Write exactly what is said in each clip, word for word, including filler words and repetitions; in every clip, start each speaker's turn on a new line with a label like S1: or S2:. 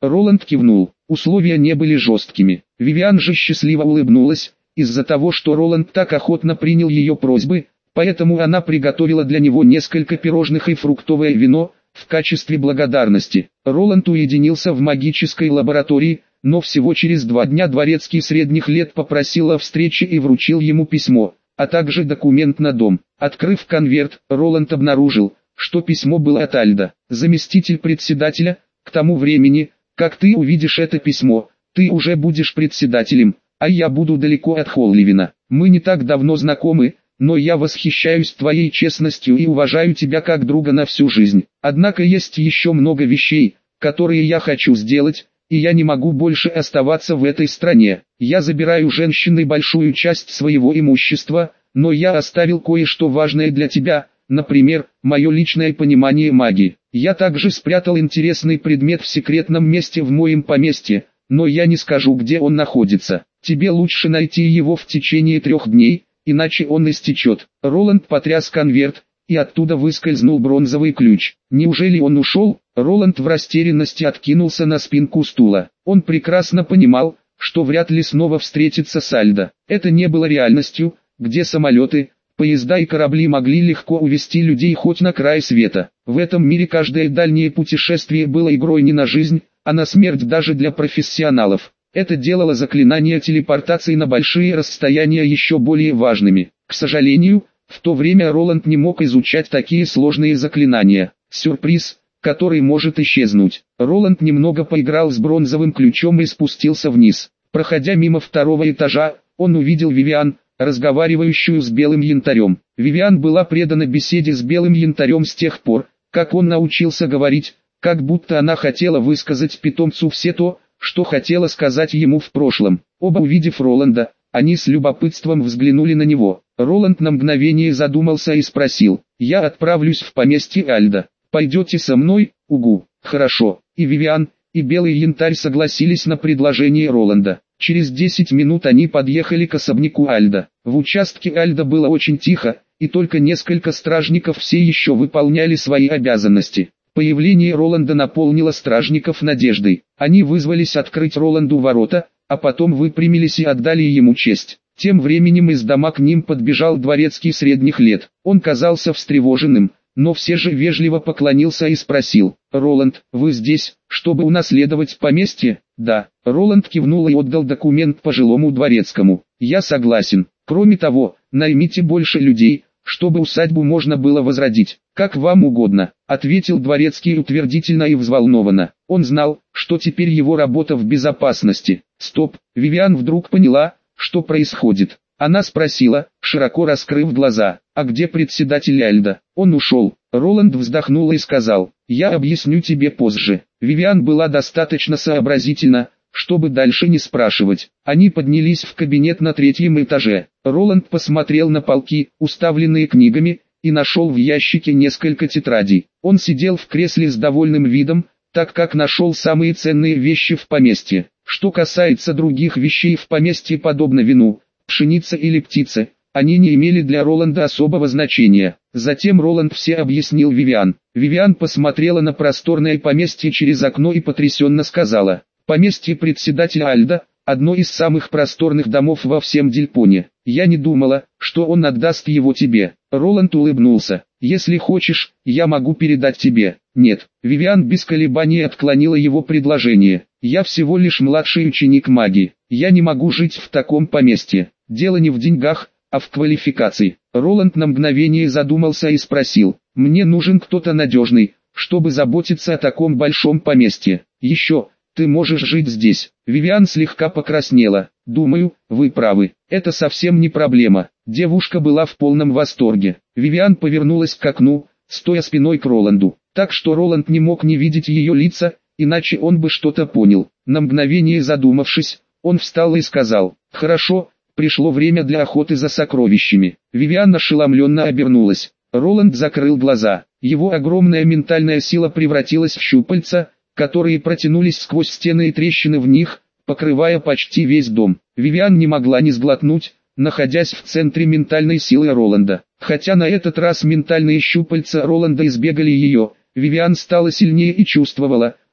S1: Роланд кивнул. Условия не были жесткими. Вивиан же счастливо улыбнулась, из-за того, что Роланд так охотно принял ее просьбы, поэтому она приготовила для него несколько пирожных и фруктовое вино, в качестве благодарности. Роланд уединился в магической лаборатории, но всего через два дня дворецкий средних лет попросил о встрече и вручил ему письмо, а также документ на дом. Открыв конверт, Роланд обнаружил, что письмо было от Альда. Заместитель председателя, к тому времени, как ты увидишь это письмо, ты уже будешь председателем, а я буду далеко от Холливина. Мы не так давно знакомы, но я восхищаюсь твоей честностью и уважаю тебя как друга на всю жизнь. Однако есть еще много вещей, которые я хочу сделать, и я не могу больше оставаться в этой стране. Я забираю женщины большую часть своего имущества, но я оставил кое-что важное для тебя, например, мое личное понимание магии. Я также спрятал интересный предмет в секретном месте в моем поместье, но я не скажу, где он находится. Тебе лучше найти его в течение трех дней, иначе он истечет. Роланд потряс конверт, и оттуда выскользнул бронзовый ключ. Неужели он ушел? Роланд в растерянности откинулся на спинку стула. Он прекрасно понимал, что вряд ли снова встретится с Альдо. Это не было реальностью, где самолеты, поезда и корабли могли легко увезти людей хоть на край света. В этом мире каждое дальнее путешествие было игрой не на жизнь, а на смерть даже для профессионалов. Это делало заклинания телепортации на большие расстояния еще более важными. К сожалению, в то время Роланд не мог изучать такие сложные заклинания. Сюрприз, который может исчезнуть. Роланд немного поиграл с бронзовым ключом и спустился вниз. Проходя мимо второго этажа, он увидел Вивиан, разговаривающую с белым янтарем. Вивиан была предана беседе с белым янтарем с тех пор, как он научился говорить, как будто она хотела высказать питомцу все то, что хотела сказать ему в прошлом. Оба, увидев Роланда, они с любопытством взглянули на него. Роланд на мгновение задумался и спросил: «Я отправлюсь в поместье Альдо. Пойдете со мной?» «Угу, хорошо». И Вивиан, и белый янтарь согласились на предложение Роланда. Через десять минут они подъехали к особняку Альдо. В участке Альдо было очень тихо, и только несколько стражников все еще выполняли свои обязанности. Появление Роланда наполнило стражников надеждой. Они вызвались открыть Роланду ворота, а потом выпрямились и отдали ему честь. Тем временем из дома к ним подбежал дворецкий средних лет. Он казался встревоженным, но все же вежливо поклонился и спросил: «Роланд, вы здесь, чтобы унаследовать поместье?» «Да». Роланд кивнул и отдал документ пожилому дворецкому. «Я согласен. Кроме того, наймите больше людей, чтобы усадьбу можно было возродить. Как вам угодно», — ответил дворецкий утвердительно и взволнованно. Он знал, что теперь его работа в безопасности. Стоп, Вивиан вдруг поняла, что происходит. Она спросила, широко раскрыв глаза: «А где председатель Альдо?» «Он ушел». Роланд вздохнул и сказал: «Я объясню тебе позже». Вивиан была достаточно сообразительна, чтобы дальше не спрашивать. Они поднялись в кабинет на третьем этаже. Роланд посмотрел на полки, уставленные книгами, и нашел в ящике несколько тетрадей. Он сидел в кресле с довольным видом, так как нашел самые ценные вещи в поместье. Что касается других вещей в поместье, подобно вину, пшенице или птице, они не имели для Роланда особого значения. Затем Роланд все объяснил Вивиан. Вивиан посмотрела на просторное поместье через окно и потрясенно сказала: «Поместье председателя Альдо – одно из самых просторных домов во всем Дильпоне. Я не думала, что он отдаст его тебе». Роланд улыбнулся. «Если хочешь, я могу передать тебе». «Нет». Вивиан без колебаний отклонила его предложение. «Я всего лишь младший ученик магии. Я не могу жить в таком поместье. Дело не в деньгах, а в квалификации». Роланд на мгновение задумался и спросил: «Мне нужен кто-то надежный, чтобы заботиться о таком большом поместье. Еще, ты можешь жить здесь». Вивиан слегка покраснела. «Думаю, вы правы. Это совсем не проблема». Девушка была в полном восторге. Вивиан повернулась к окну, стоя спиной к Роланду, так что Роланд не мог не видеть ее лица, иначе он бы что-то понял. На мгновение задумавшись, он встал и сказал: «Хорошо, пришло время для охоты за сокровищами». Вивиан ошеломленно обернулась. Роланд закрыл глаза. Его огромная ментальная сила превратилась в щупальца, которые протянулись сквозь стены и трещины в них, покрывая почти весь дом. Вивиан не могла не сглотнуть, находясь в центре ментальной силы Роланда. Хотя на этот раз ментальные щупальца Роланда избегали ее, Вивиан стала сильнее и чувствовала,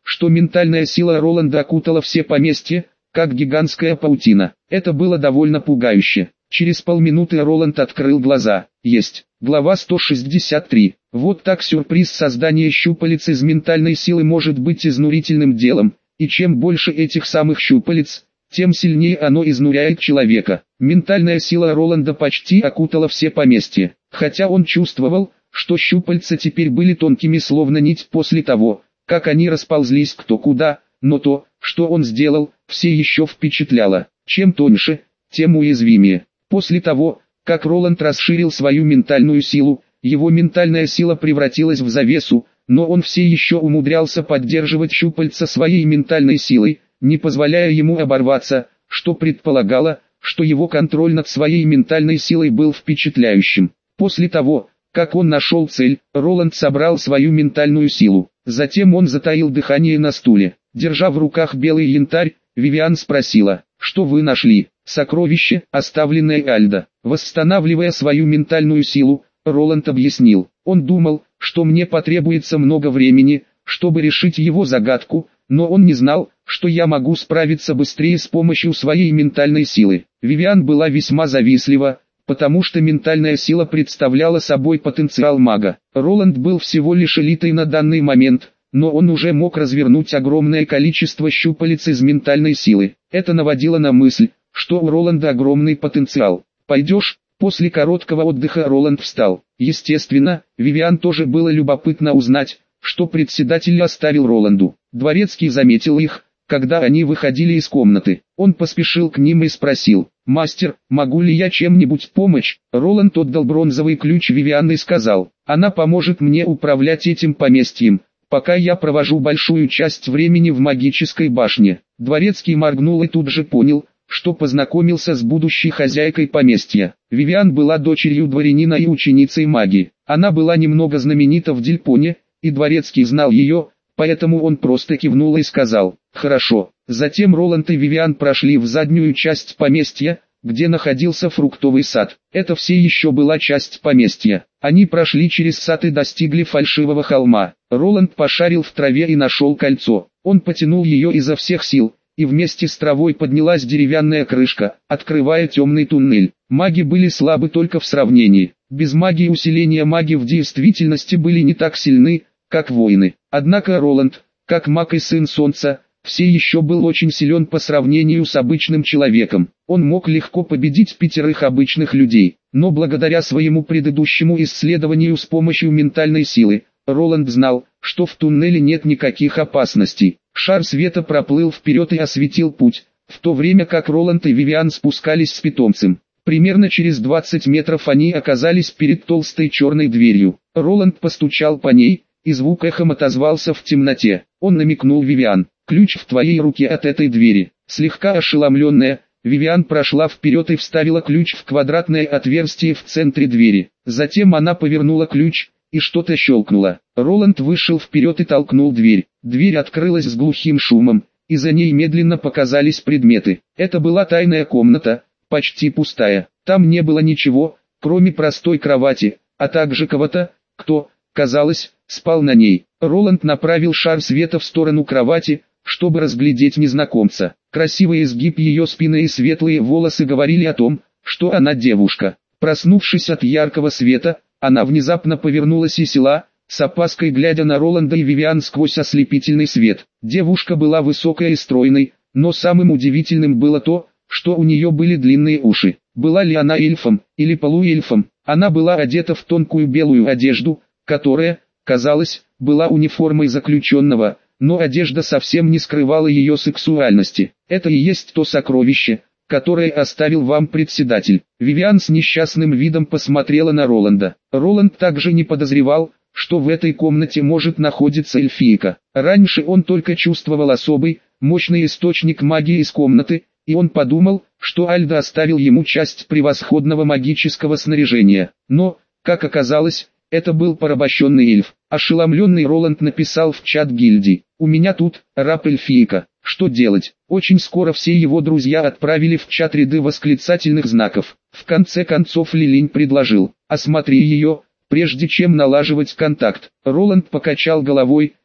S1: что ментальная сила Роланда окутала все поместья, как гигантская паутина. Это было довольно пугающе. Через полминуты Роланд открыл глаза. Есть. Глава сто шестьдесят три. Вот так сюрприз создания щупалец из ментальной силы может быть изнурительным делом, и чем больше этих самых щупалец, тем сильнее оно изнуряет человека. Ментальная сила Роланда почти окутала все поместья, хотя он чувствовал, что щупальца теперь были тонкими словно нить после того, как они расползлись кто куда, но то, что он сделал, все еще впечатляло. Чем тоньше, тем уязвимее. После того, как Роланд расширил свою ментальную силу, его ментальная сила превратилась в завесу, но он все еще умудрялся поддерживать щупальца своей ментальной силой, не позволяя ему оборваться, что предполагало, что его контроль над своей ментальной силой был впечатляющим. После того, как он нашел цель, Роланд собрал свою ментальную силу. Затем он затаил дыхание на стуле. Держа в руках белый янтарь, Вивиан спросила: «Что вы нашли?» «Сокровище, оставленное Альдо». Восстанавливая свою ментальную силу, Роланд объяснил: «Он думал, что мне потребуется много времени, чтобы решить его загадку, но он не знал, что я могу справиться быстрее с помощью своей ментальной силы». Вивиан была весьма завистлива, потому что ментальная сила представляла собой потенциал мага. Роланд был всего лишь элитой на данный момент, но он уже мог развернуть огромное количество щупалец из ментальной силы. Это наводило на мысль, что у Роланда огромный потенциал. «Пойдешь?» После короткого отдыха Роланд встал. Естественно, Вивиан тоже было любопытно узнать, что председатель оставил Роланду. Дворецкий заметил их, когда они выходили из комнаты. Он поспешил к ним и спросил: «Мастер, могу ли я чем-нибудь помочь?» Роланд отдал бронзовый ключ Вивиан и сказал: «Она поможет мне управлять этим поместьем, пока я провожу большую часть времени в магической башне». Дворецкий моргнул и тут же понял, что познакомился с будущей хозяйкой поместья. Вивиан была дочерью дворянина и ученицей магии. Она была немного знаменита в Дельпоне, и Дворецкий знал ее, поэтому он просто кивнул и сказал: «Хорошо». Затем Роланд и Вивиан прошли в заднюю часть поместья, где находился фруктовый сад. Это все еще была часть поместья. Они прошли через сад и достигли фальшивого холма. Роланд пошарил в траве и нашел кольцо. Он потянул ее изо всех сил, и вместе с травой поднялась деревянная крышка, открывая темный туннель. Маги были слабы только в сравнении. Без магии усиления маги в действительности были не так сильны, как воины. Однако Роланд, как маг и сын солнца, все еще был очень силен по сравнению с обычным человеком. Он мог легко победить пятерых обычных людей, но благодаря своему предыдущему исследованию с помощью ментальной силы, Роланд знал, что в туннеле нет никаких опасностей. Шар света проплыл вперед и осветил путь, в то время как Роланд и Вивиан спускались с питомцем. Примерно через двадцать метров они оказались перед толстой черной дверью. Роланд постучал по ней, и звук эхом отозвался в темноте. Он намекнул Вивиан: «Ключ в твоей руке от этой двери». Слегка ошеломленная, Вивиан прошла вперед и вставила ключ в квадратное отверстие в центре двери. Затем она повернула ключ, и что-то щелкнуло. Роланд вышел вперед и толкнул дверь. Дверь открылась с глухим шумом, и за ней медленно показались предметы. Это была тайная комната, почти пустая. Там не было ничего, кроме простой кровати, а также кого-то, кто, казалось, спал на ней. Роланд направил шар света в сторону кровати, чтобы разглядеть незнакомца. Красивый изгиб ее спины и светлые волосы говорили о том, что она девушка. Проснувшись от яркого света, она внезапно повернулась и села, с опаской глядя на Роланда и Вивиан сквозь ослепительный свет. Девушка была высокой и стройной, но самым удивительным было то, что у нее были длинные уши. Была ли она эльфом, или полуэльфом? Она была одета в тонкую белую одежду, которая, казалось, была униформой заключенного, но одежда совсем не скрывала ее сексуальности. Это и есть то сокровище, которое оставил вам председатель. Вивиан с несчастным видом посмотрела на Роланда. Роланд также не подозревал, что в этой комнате может находиться эльфийка. Раньше он только чувствовал особый, мощный источник магии из комнаты, и он подумал, что Альдо оставил ему часть превосходного магического снаряжения. Но, как оказалось, это был порабощенный эльф. Ошеломленный Роланд написал в чат гильдии: «У меня тут раб-эльфийка. Что делать?» Очень скоро все его друзья отправили в чат ряды восклицательных знаков. В конце концов Лилинь предложил: «Осмотри ее, прежде чем налаживать контакт». Роланд покачал головой,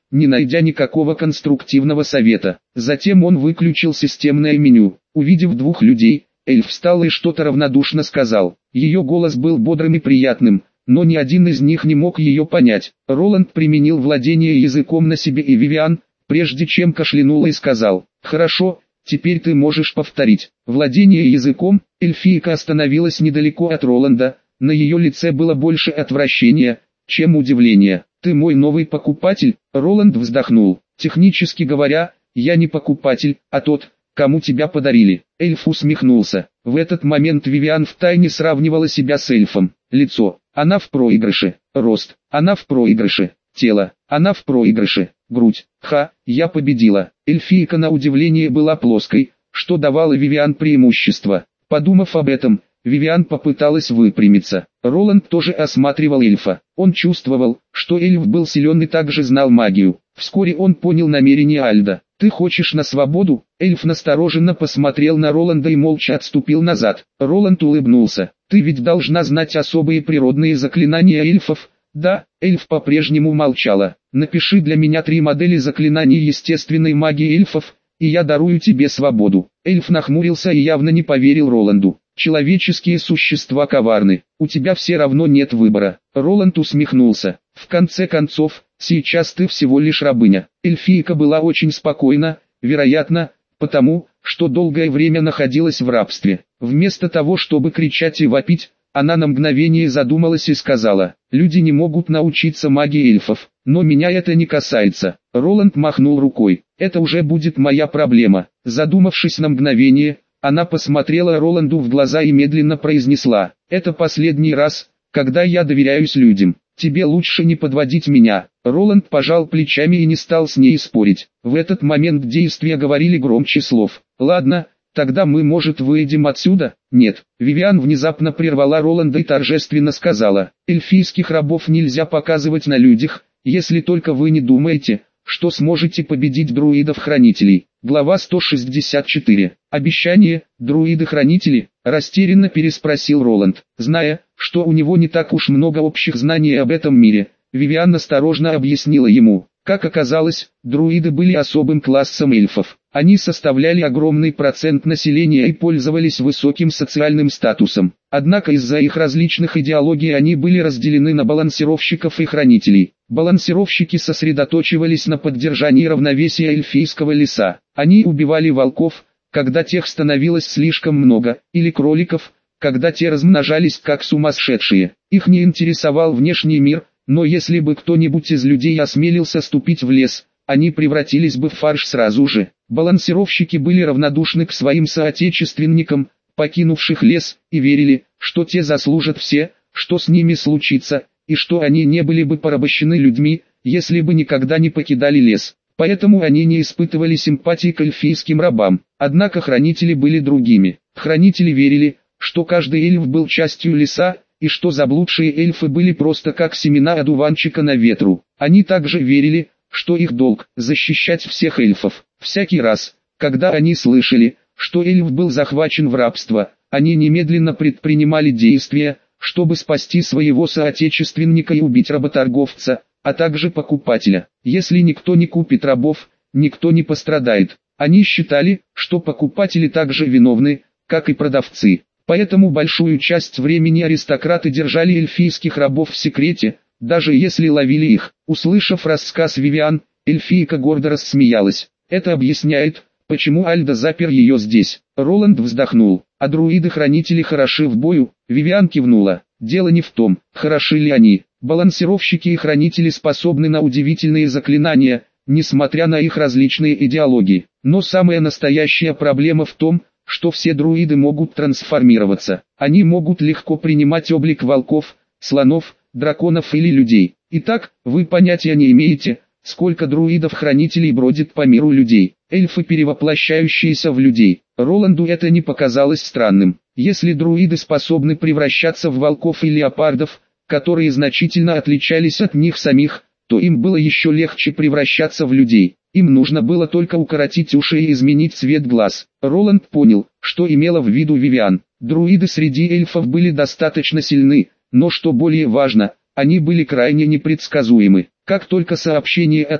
S1: не найдя никакого конструктивного совета. Затем он выключил системное меню. Увидев двух людей, эльф встал и что-то равнодушно сказал. Ее голос был бодрым и приятным, но ни один из них не мог ее понять. Роланд применил владение языком на себе и Вивиан, прежде чем кашлянул и сказал: «Хорошо, теперь ты можешь повторить». Владение языком, эльфийка остановилась недалеко от Роланда, на ее лице было больше отвращения, чем удивления. «Ты мой новый покупатель?» Роланд вздохнул. «Технически говоря, я не покупатель, а тот, кому тебя подарили». Эльф усмехнулся. В этот момент Вивиан втайне сравнивала себя с эльфом. Лицо. Она в проигрыше. Рост. Она в проигрыше. Тело. Она в проигрыше. Грудь. Ха, я победила. Эльфийка на удивление была плоской, что давало Вивиан преимущество. Подумав об этом, Вивиан попыталась выпрямиться. Роланд тоже осматривал эльфа. Он чувствовал, что эльф был силен и также знал магию. Вскоре он понял намерение Альда. «Ты хочешь на свободу?» Эльф настороженно посмотрел на Роланда и молча отступил назад. Роланд улыбнулся. «Ты ведь должна знать особые природные заклинания эльфов?» «Да». Эльф по-прежнему молчала. «Напиши для меня три модели заклинаний естественной магии эльфов, и я дарую тебе свободу». Эльф нахмурился и явно не поверил Роланду. «Человеческие существа коварны, у тебя все равно нет выбора». Роланд усмехнулся. «В конце концов, сейчас ты всего лишь рабыня». Эльфийка была очень спокойна, вероятно, потому, что долгое время находилась в рабстве. Вместо того, чтобы кричать и вопить, она на мгновение задумалась и сказала: «Люди не могут научиться магии эльфов, но меня это не касается». Роланд махнул рукой. «Это уже будет моя проблема». Задумавшись на мгновение, она посмотрела Роланду в глаза и медленно произнесла: «Это последний раз, когда я доверяюсь людям. Тебе лучше не подводить меня». Роланд пожал плечами и не стал с ней спорить. В этот момент действия говорили громче слов. «Ладно, тогда мы, может, выйдем отсюда?» «Нет». Вивиан внезапно прервала Роланда и торжественно сказала: «Эльфийских рабов нельзя показывать на людях, если только вы не думаете, что сможете победить друидов-хранителей». Глава сто шестьдесят четыре. «Обещание, друиды-хранители?» – растерянно переспросил Роланд. Зная, что у него не так уж много общих знаний об этом мире, Вивиан осторожно объяснила ему. Как оказалось, друиды были особым классом эльфов. Они составляли огромный процент населения и пользовались высоким социальным статусом. Однако из-за их различных идеологий они были разделены на балансировщиков и хранителей. Балансировщики сосредоточивались на поддержании равновесия эльфийского леса. Они убивали волков, когда тех становилось слишком много, или кроликов, когда те размножались как сумасшедшие. Их не интересовал внешний мир, но если бы кто-нибудь из людей осмелился ступить в лес, они превратились бы в фарш сразу же. Балансировщики были равнодушны к своим соотечественникам, покинувших лес, и верили, что те заслужат все, что с ними случится, и что они не были бы порабощены людьми, если бы никогда не покидали лес. Поэтому они не испытывали симпатии к эльфийским рабам. Однако хранители были другими. Хранители верили, что каждый эльф был частью леса, и что заблудшие эльфы были просто как семена одуванчика на ветру. Они также верили, что их долг – защищать всех эльфов. Всякий раз, когда они слышали, что эльф был захвачен в рабство, они немедленно предпринимали действия, чтобы спасти своего соотечественника и убить работорговца, а также покупателя. Если никто не купит рабов, никто не пострадает. Они считали, что покупатели также виновны, как и продавцы. Поэтому большую часть времени аристократы держали эльфийских рабов в секрете, даже если ловили их. Услышав рассказ Вивиан, эльфийка гордо рассмеялась. Это объясняет, почему Альда запер ее здесь. Роланд вздохнул. А друиды-хранители хороши в бою? Вивиан кивнула. Дело не в том, хороши ли они. Балансировщики и хранители способны на удивительные заклинания, несмотря на их различные идеологии. Но самая настоящая проблема в том, что все друиды могут трансформироваться. Они могут легко принимать облик волков, слонов, драконов или людей. Итак, вы понятия не имеете, сколько друидов-хранителей бродит по миру людей. Эльфы, перевоплощающиеся в людей. Роланду это не показалось странным. Если друиды способны превращаться в волков и леопардов, которые значительно отличались от них самих, то им было еще легче превращаться в людей. Им нужно было только укоротить уши и изменить цвет глаз. Роланд понял, что имела в виду Вивиан. Друиды среди эльфов были достаточно сильны, но что более важно, они были крайне непредсказуемы. Как только сообщение о том,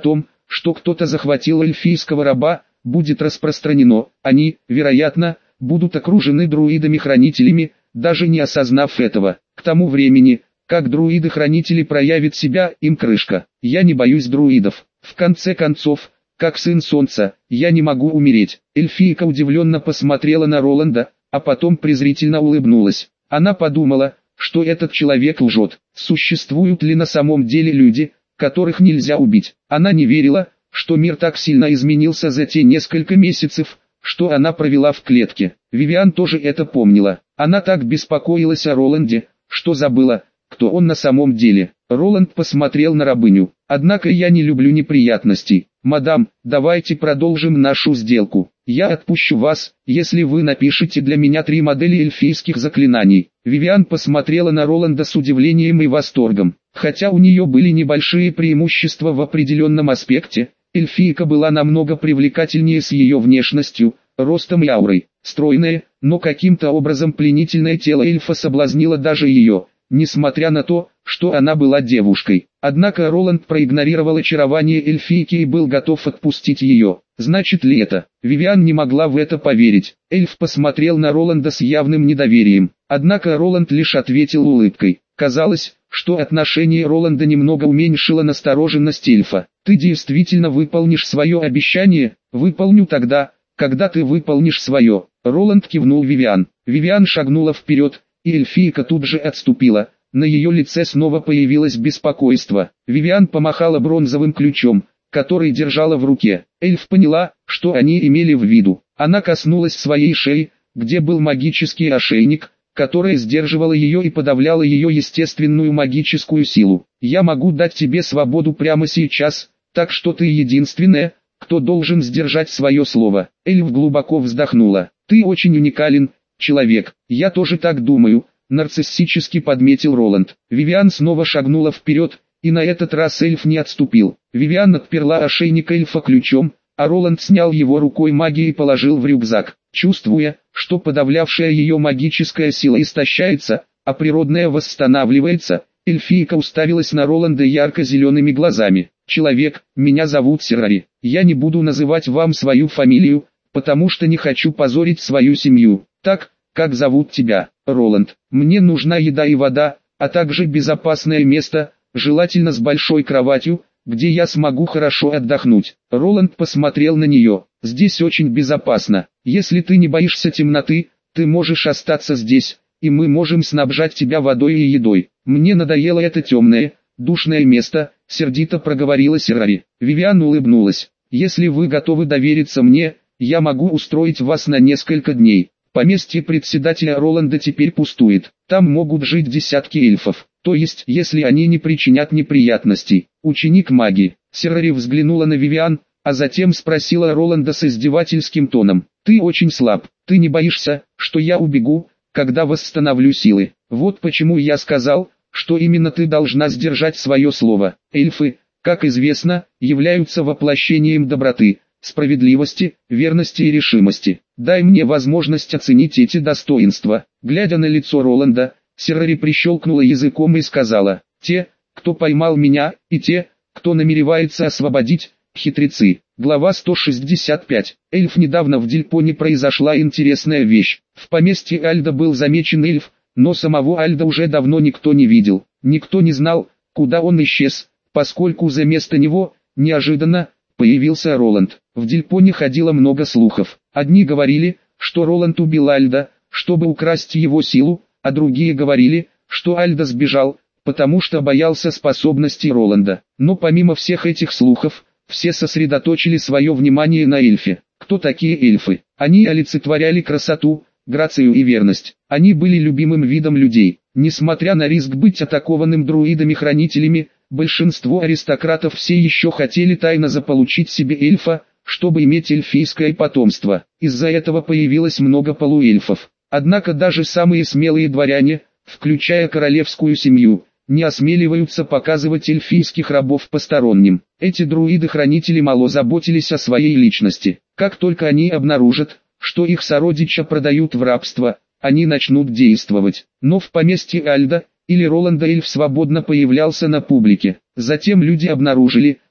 S1: что кто-то захватил эльфийского раба, будет распространено. Они, вероятно, будут окружены друидами-хранителями, даже не осознав этого. К тому времени, как друиды-хранители проявят себя, им крышка. Я не боюсь друидов. В конце концов, как сын солнца, я не могу умереть. Эльфийка удивленно посмотрела на Роланда, а потом презрительно улыбнулась. Она подумала, что этот человек лжет. Существуют ли на самом деле люди, которых нельзя убить? Она не верила, что мир так сильно изменился за те несколько месяцев, что она провела в клетке. Вивиан тоже это помнила. Она так беспокоилась о Роланде, что забыла, кто он на самом деле. Роланд посмотрел на рабыню. «Однако я не люблю неприятностей. Мадам, давайте продолжим нашу сделку. Я отпущу вас, если вы напишете для меня три модели эльфийских заклинаний». Вивиан посмотрела на Роланда с удивлением и восторгом. Хотя у нее были небольшие преимущества в определенном аспекте, эльфийка была намного привлекательнее с ее внешностью, ростом и аурой. Стройное, но каким-то образом пленительное тело эльфа соблазнило даже ее, несмотря на то, что она была девушкой. Однако Роланд проигнорировал очарование эльфийки и был готов отпустить ее. Значит ли это? Вивиан не могла в это поверить. Эльф посмотрел на Роланда с явным недоверием. Однако Роланд лишь ответил улыбкой. Казалось, что отношение Роланда немного уменьшило настороженность эльфа. «Ты действительно выполнишь свое обещание?» «Выполню тогда, когда ты выполнишь свое». Роланд кивнул Вивиан. Вивиан шагнула вперед, и эльфийка тут же отступила. На ее лице снова появилось беспокойство. Вивиан помахала бронзовым ключом, который держала в руке. Эльф поняла, что они имели в виду. Она коснулась своей шеи, где был магический ошейник, которая сдерживала ее и подавляла ее естественную магическую силу. «Я могу дать тебе свободу прямо сейчас, так что ты единственная, кто должен сдержать свое слово». Эльф глубоко вздохнула. «Ты очень уникален, человек». «Я тоже так думаю», — нарциссически подметил Роланд. Вивиан снова шагнула вперед, и на этот раз эльф не отступил. Вивиан отперла ошейник эльфа ключом, а Роланд снял его рукой магии и положил в рюкзак. Чувствуя, что подавлявшая ее магическая сила истощается, а природная восстанавливается, эльфийка уставилась на Роланда ярко-зелеными глазами. «Человек, меня зовут Серрари. Я не буду называть вам свою фамилию, потому что не хочу позорить свою семью. Так, как зовут тебя, Роланд? Мне нужна еда и вода, а также безопасное место, желательно с большой кроватью, где я смогу хорошо отдохнуть». Роланд посмотрел на нее. «Здесь очень безопасно. Если ты не боишься темноты, ты можешь остаться здесь, и мы можем снабжать тебя водой и едой. Мне надоело это темное, душное место», — сердито проговорила Серрари. Вивиан улыбнулась. «Если вы готовы довериться мне, я могу устроить вас на несколько дней. Поместье председателя Роланда теперь пустует. Там могут жить десятки эльфов. То есть, если они не причинят неприятностей. Ученик магии». Серрари взглянула на Вивиан, а затем спросила Роланда с издевательским тоном. «Ты очень слаб. Ты не боишься, что я убегу, когда восстановлю силы? Вот почему я сказал, что именно ты должна сдержать свое слово. Эльфы, как известно, являются воплощением доброты, справедливости, верности и решимости. Дай мне возможность оценить эти достоинства». Глядя на лицо Роланда, Серрари прищелкнула языком и сказала: «Те, кто поймал меня, и те, кто намеревается освободить, хитрецы». Глава сто шестьдесят пять. Эльф. Недавно в Дильпоне произошла интересная вещь. В поместье Альда был замечен эльф, но самого Альда уже давно никто не видел. Никто не знал, куда он исчез, поскольку за место него, неожиданно, появился Роланд. В Дильпоне ходило много слухов. Одни говорили, что Роланд убил Альда, чтобы украсть его силу, а другие говорили, что Альда сбежал, потому что боялся способностей Роланда. Но помимо всех этих слухов, все сосредоточили свое внимание на эльфе. Кто такие эльфы? Они олицетворяли красоту, грацию и верность. Они были любимым видом людей. Несмотря на риск быть атакованным друидами-хранителями, большинство аристократов все еще хотели тайно заполучить себе эльфа, чтобы иметь эльфийское потомство. Из-за этого появилось много полуэльфов. Однако даже самые смелые дворяне, включая королевскую семью, не осмеливаются показывать эльфийских рабов посторонним. Эти друиды-хранители мало заботились о своей личности. Как только они обнаружат, что их сородича продают в рабство, они начнут действовать. Но в поместье Альда или Роланда эльф свободно появлялся на публике. Затем люди обнаружили,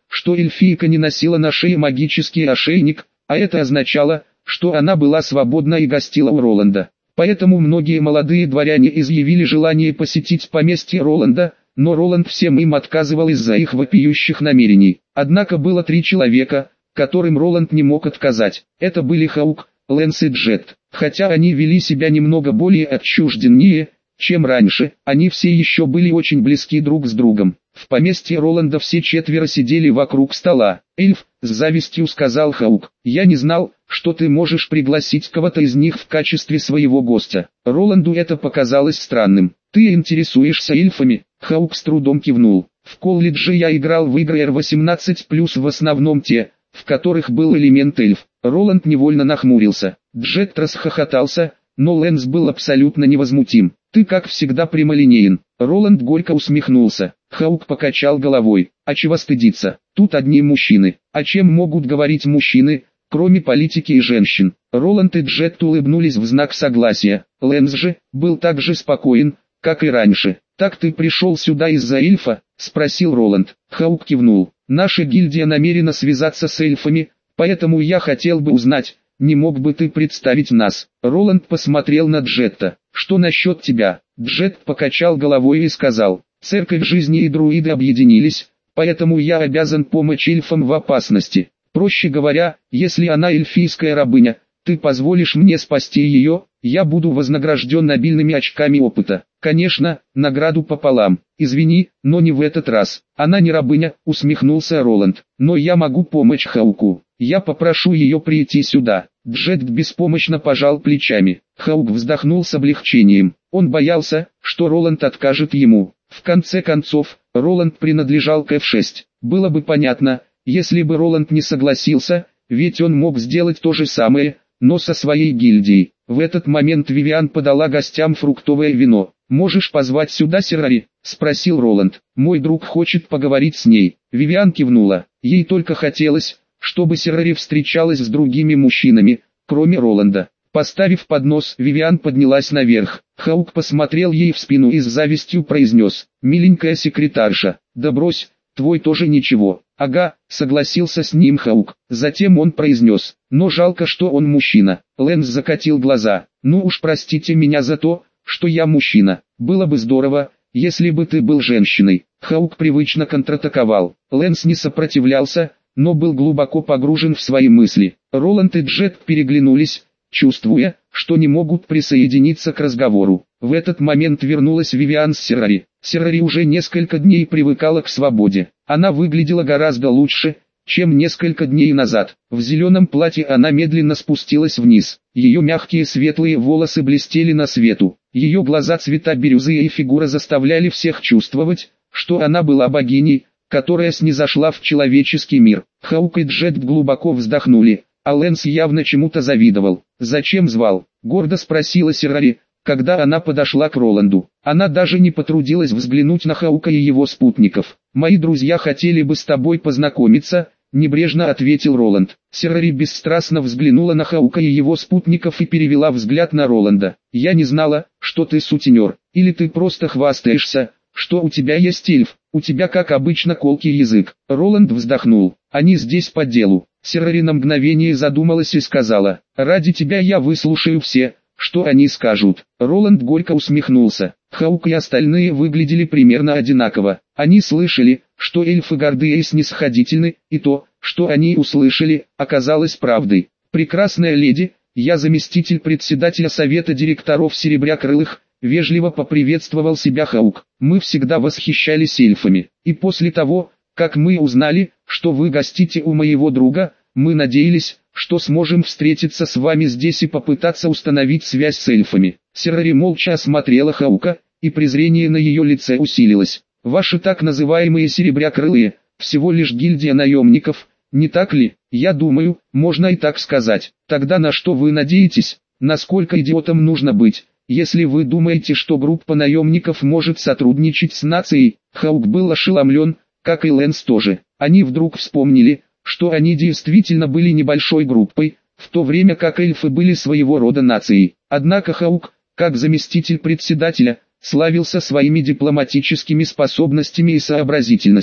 S1: что эльфийка не носила на шее магический ошейник, а это означало, что она была свободна и гостила у Роланда. Поэтому многие молодые дворяне изъявили желание посетить поместье Роланда, но Роланд всем им отказывал из-за их вопиющих намерений. Однако было три человека, которым Роланд не мог отказать. Это были Хаук, Лэнс и Джет. Хотя они вели себя немного более отчужденнее, чем раньше, они все еще были очень близки друг с другом. В поместье Роланда все четверо сидели вокруг стола. «Эльф», — с завистью сказал Хаук, — «я не знал, что ты можешь пригласить кого-то из них в качестве своего гостя». Роланду это показалось странным. «Ты интересуешься эльфами?» Хаук с трудом кивнул. «В колледже я играл в игры эр восемнадцать плюс, в основном те, в которых был элемент эльф». Роланд невольно нахмурился. Джет расхохотался, но Лэнс был абсолютно невозмутим. «Ты как всегда прямолинеен». Роланд горько усмехнулся. Хаук покачал головой. «А чего стыдиться? Тут одни мужчины. О чем могут говорить мужчины, кроме политики и женщин?» Роланд и Джет улыбнулись в знак согласия. Лэнс же был так же спокоен, как и раньше. «Так ты пришел сюда из-за эльфа?» — спросил Роланд. Хаук кивнул. «Наша гильдия намерена связаться с эльфами, поэтому я хотел бы узнать, не мог бы ты представить нас?» Роланд посмотрел на Джетта. «Что насчет тебя?» Джет покачал головой и сказал: «Церковь жизни и друиды объединились, поэтому я обязан помочь эльфам в опасности. Проще говоря, если она эльфийская рабыня, ты позволишь мне спасти ее, я буду вознагражден обильными очками опыта. Конечно, награду пополам. Извини, но не в этот раз. Она не рабыня», — усмехнулся Роланд. «Но я могу помочь Хауку. Я попрошу ее прийти сюда». Джет беспомощно пожал плечами. Хаук вздохнул с облегчением. Он боялся, что Роланд откажет ему. В конце концов, Роланд принадлежал к эф шесть. Было бы понятно, если бы Роланд не согласился, ведь он мог сделать то же самое, но со своей гильдией. В этот момент Вивиан подала гостям фруктовое вино. «Можешь позвать сюда Серрари?» — спросил Роланд. «Мой друг хочет поговорить с ней». Вивиан кивнула. Ей только хотелось, чтобы Серрари встречалась с другими мужчинами, кроме Роланда. Поставив поднос, Вивиан поднялась наверх. Хаук посмотрел ей в спину и с завистью произнес: «Миленькая секретарша, да брось, твой тоже ничего». «Ага», — согласился с ним Хаук. Затем он произнес: «Но жалко, что он мужчина». Лэнс закатил глаза. «Ну уж простите меня за то, что я мужчина. Было бы здорово, если бы ты был женщиной». Хаук привычно контратаковал. Лэнс не сопротивлялся, но был глубоко погружен в свои мысли. Роланд и Джет переглянулись, чувствуя, что не могут присоединиться к разговору. В этот момент вернулась Вивиан с Серрари. Серрари уже несколько дней привыкала к свободе. Она выглядела гораздо лучше, чем несколько дней назад. В зеленом платье она медленно спустилась вниз. Ее мягкие светлые волосы блестели на свету. Ее глаза цвета бирюзы и фигура заставляли всех чувствовать, что она была богиней, которая снизошла в человеческий мир. Хаук и Джет глубоко вздохнули, а Лэнс явно чему-то завидовал. «Зачем звал?» — гордо спросила Серрари, когда она подошла к Роланду. Она даже не потрудилась взглянуть на Хаука и его спутников. «Мои друзья хотели бы с тобой познакомиться», — небрежно ответил Роланд. Серрари бесстрастно взглянула на Хаука и его спутников и перевела взгляд на Роланда. «Я не знала, что ты сутенер. Или ты просто хвастаешься, что у тебя есть эльф? У тебя, как обычно, колкий язык». Роланд вздохнул. «Они здесь по делу». Серрари на мгновение задумалась и сказала: «Ради тебя я выслушаю все, что они скажут». Роланд горько усмехнулся. Хаук и остальные выглядели примерно одинаково. Они слышали, что эльфы гордые и снисходительны, и то, что они услышали, оказалось правдой. «Прекрасная леди, я заместитель председателя совета директоров Серебрякрылых», вежливо поприветствовал себя Хаук. «Мы всегда восхищались эльфами, и после того, как мы узнали, что вы гостите у моего друга, мы надеялись, что сможем встретиться с вами здесь и попытаться установить связь с эльфами». Серрари молча осмотрела Хаука, и презрение на ее лице усилилось. «Ваши так называемые серебрякрылые, всего лишь гильдия наемников, не так ли? Я думаю, можно и так сказать. Тогда на что вы надеетесь? Насколько идиотом нужно быть, если вы думаете, что группа наемников может сотрудничать с нацией?» Хаук был ошеломлен, как и Лэнс тоже. Они вдруг вспомнили, что они действительно были небольшой группой, в то время как эльфы были своего рода нацией. Однако Хаук, как заместитель председателя, славился своими дипломатическими способностями и сообразительностью.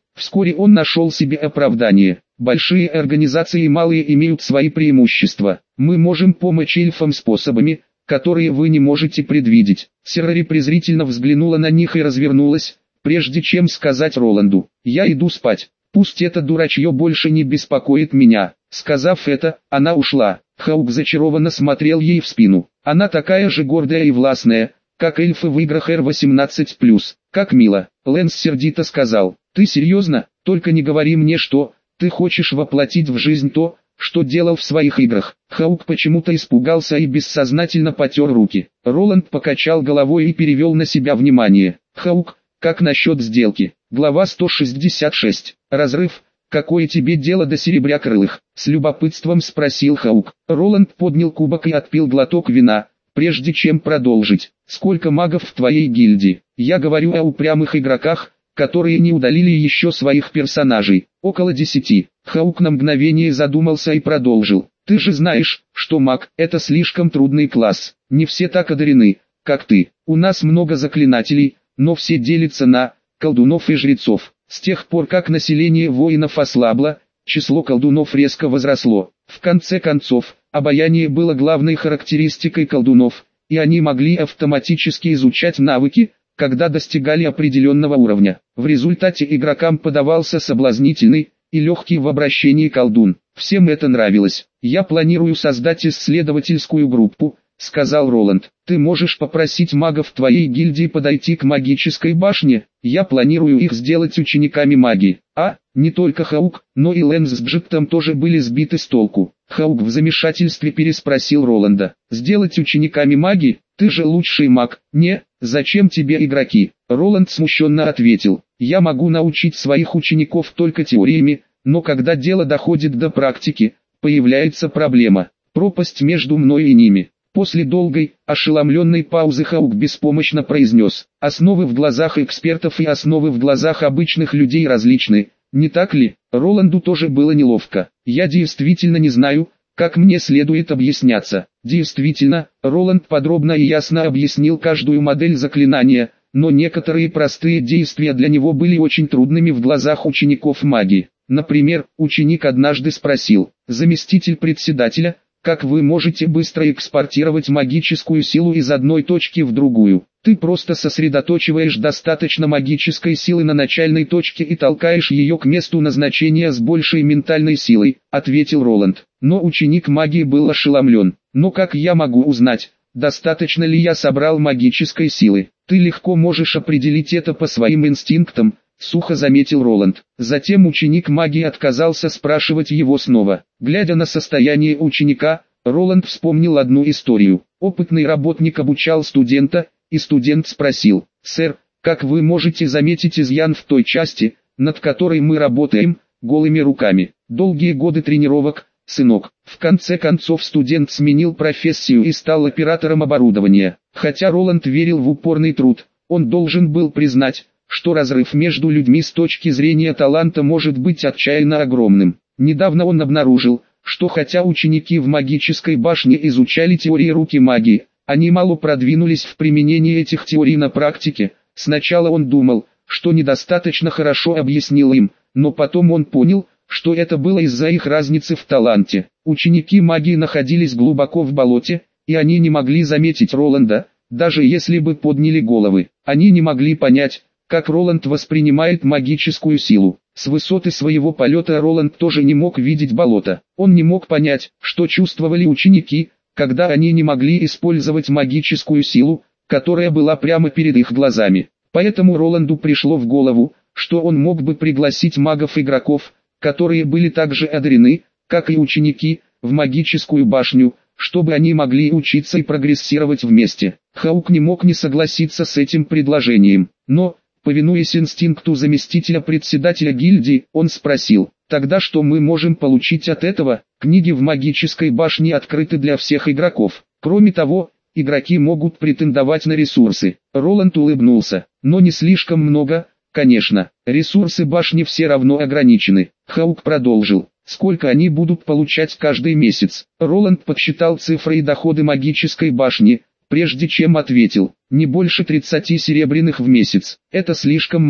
S1: Вскоре он нашел себе оправдание. Большие организации и малые имеют свои преимущества. Мы можем помочь эльфам способами, которые вы не можете предвидеть. Серари презрительно взглянула на них и развернулась, прежде чем сказать Роланду: «Я иду спать. Пусть это дурачье больше не беспокоит меня». Сказав это, она ушла. Хаук зачарованно смотрел ей в спину. Она такая же гордая и властная, как эльфы в играх эр восемнадцать плюс. Как мило. Лэнс сердито сказал: «Ты серьезно? Только не говори мне, что ты хочешь воплотить в жизнь то, что делал в своих играх». Хаук почему-то испугался и бессознательно потер руки. Роланд покачал головой и перевел на себя внимание. «Хаук, как насчет сделки?» Глава сто шестьдесят шесть. Разрыв. «Какое тебе дело до серебрякрылых?» — с любопытством спросил Хаук. Роланд поднял кубок и отпил глоток вина, прежде чем продолжить. «Сколько магов в твоей гильдии?» «Я говорю о упрямых игроках, которые не удалили еще своих персонажей. Около десяти». Хаук на мгновение задумался и продолжил. «Ты же знаешь, что маг — это слишком трудный класс. Не все так одарены, как ты. У нас много заклинателей, но все делятся на колдунов и жрецов. С тех пор, как население воинов ослабло, число колдунов резко возросло. В конце концов, обаяние было главной характеристикой колдунов, и они могли автоматически изучать навыки, когда достигали определенного уровня. В результате игрокам подавался соблазнительный и легкий в обращении колдун. Всем это нравилось. «Я планирую создать исследовательскую группу», — сказал Роланд. «Ты можешь попросить магов твоей гильдии подойти к магической башне. Я планирую их сделать учениками магии». А, не только Хаук, но и Лэнс с Джеттом тоже были сбиты с толку. Хаук в замешательстве переспросил Роланда. «Сделать учениками магии? Ты же лучший маг». «Не, зачем тебе игроки?» Роланд смущенно ответил. «Я могу научить своих учеников только теориями, но когда дело доходит до практики, появляется проблема. Пропасть между мной и ними». После долгой, ошеломленной паузы Хаук беспомощно произнес: «Основы в глазах экспертов и основы в глазах обычных людей различны, не так ли?» Роланду тоже было неловко. «Я действительно не знаю, как мне следует объясняться». Действительно, Роланд подробно и ясно объяснил каждую модель заклинания, но некоторые простые действия для него были очень трудными в глазах учеников магии. Например, ученик однажды спросил: «Заместитель председателя, как вы можете быстро экспортировать магическую силу из одной точки в другую?» «Ты просто сосредоточиваешь достаточно магической силы на начальной точке и толкаешь ее к месту назначения с большей ментальной силой», — ответил Роланд. Но ученик магии был ошеломлен. «Но как я могу узнать, достаточно ли я собрал магической силы?» «Ты легко можешь определить это по своим инстинктам», — сухо заметил Роланд. Затем ученик магии отказался спрашивать его снова. Глядя на состояние ученика, Роланд вспомнил одну историю. Опытный работник обучал студента, и студент спросил: «Сэр, как вы можете заметить изъян в той части, над которой мы работаем, голыми руками?» «Долгие годы тренировок, сынок». В конце концов студент сменил профессию и стал оператором оборудования. Хотя Роланд верил в упорный труд, он должен был признать, что разрыв между людьми с точки зрения таланта может быть отчаянно огромным. Недавно он обнаружил, что хотя ученики в магической башне изучали теории руки магии, они мало продвинулись в применении этих теорий на практике. Сначала он думал, что недостаточно хорошо объяснил им, но потом он понял, что это было из-за их разницы в таланте. Ученики магии находились глубоко в болоте, и они не могли заметить Роланда, даже если бы подняли головы. Они не могли понять, как Роланд воспринимает магическую силу. С высоты своего полета Роланд тоже не мог видеть болото. Он не мог понять, что чувствовали ученики, когда они не могли использовать магическую силу, которая была прямо перед их глазами. Поэтому Роланду пришло в голову, что он мог бы пригласить магов-игроков, которые были так же одарены, как и ученики, в магическую башню, чтобы они могли учиться и прогрессировать вместе. Хаук не мог не согласиться с этим предложением, но, повинуясь инстинкту заместителя председателя гильдии, он спросил: «Тогда что мы можем получить от этого?» Книги в магической башне открыты для всех игроков. Кроме того, игроки могут претендовать на ресурсы. Роланд улыбнулся. «Но не слишком много, конечно. Ресурсы башни все равно ограничены». Хаук продолжил: «Сколько они будут получать каждый месяц?» Роланд подсчитал цифры и доходы магической башни, прежде чем ответил: «Не больше тридцати серебряных в месяц. Это слишком мало».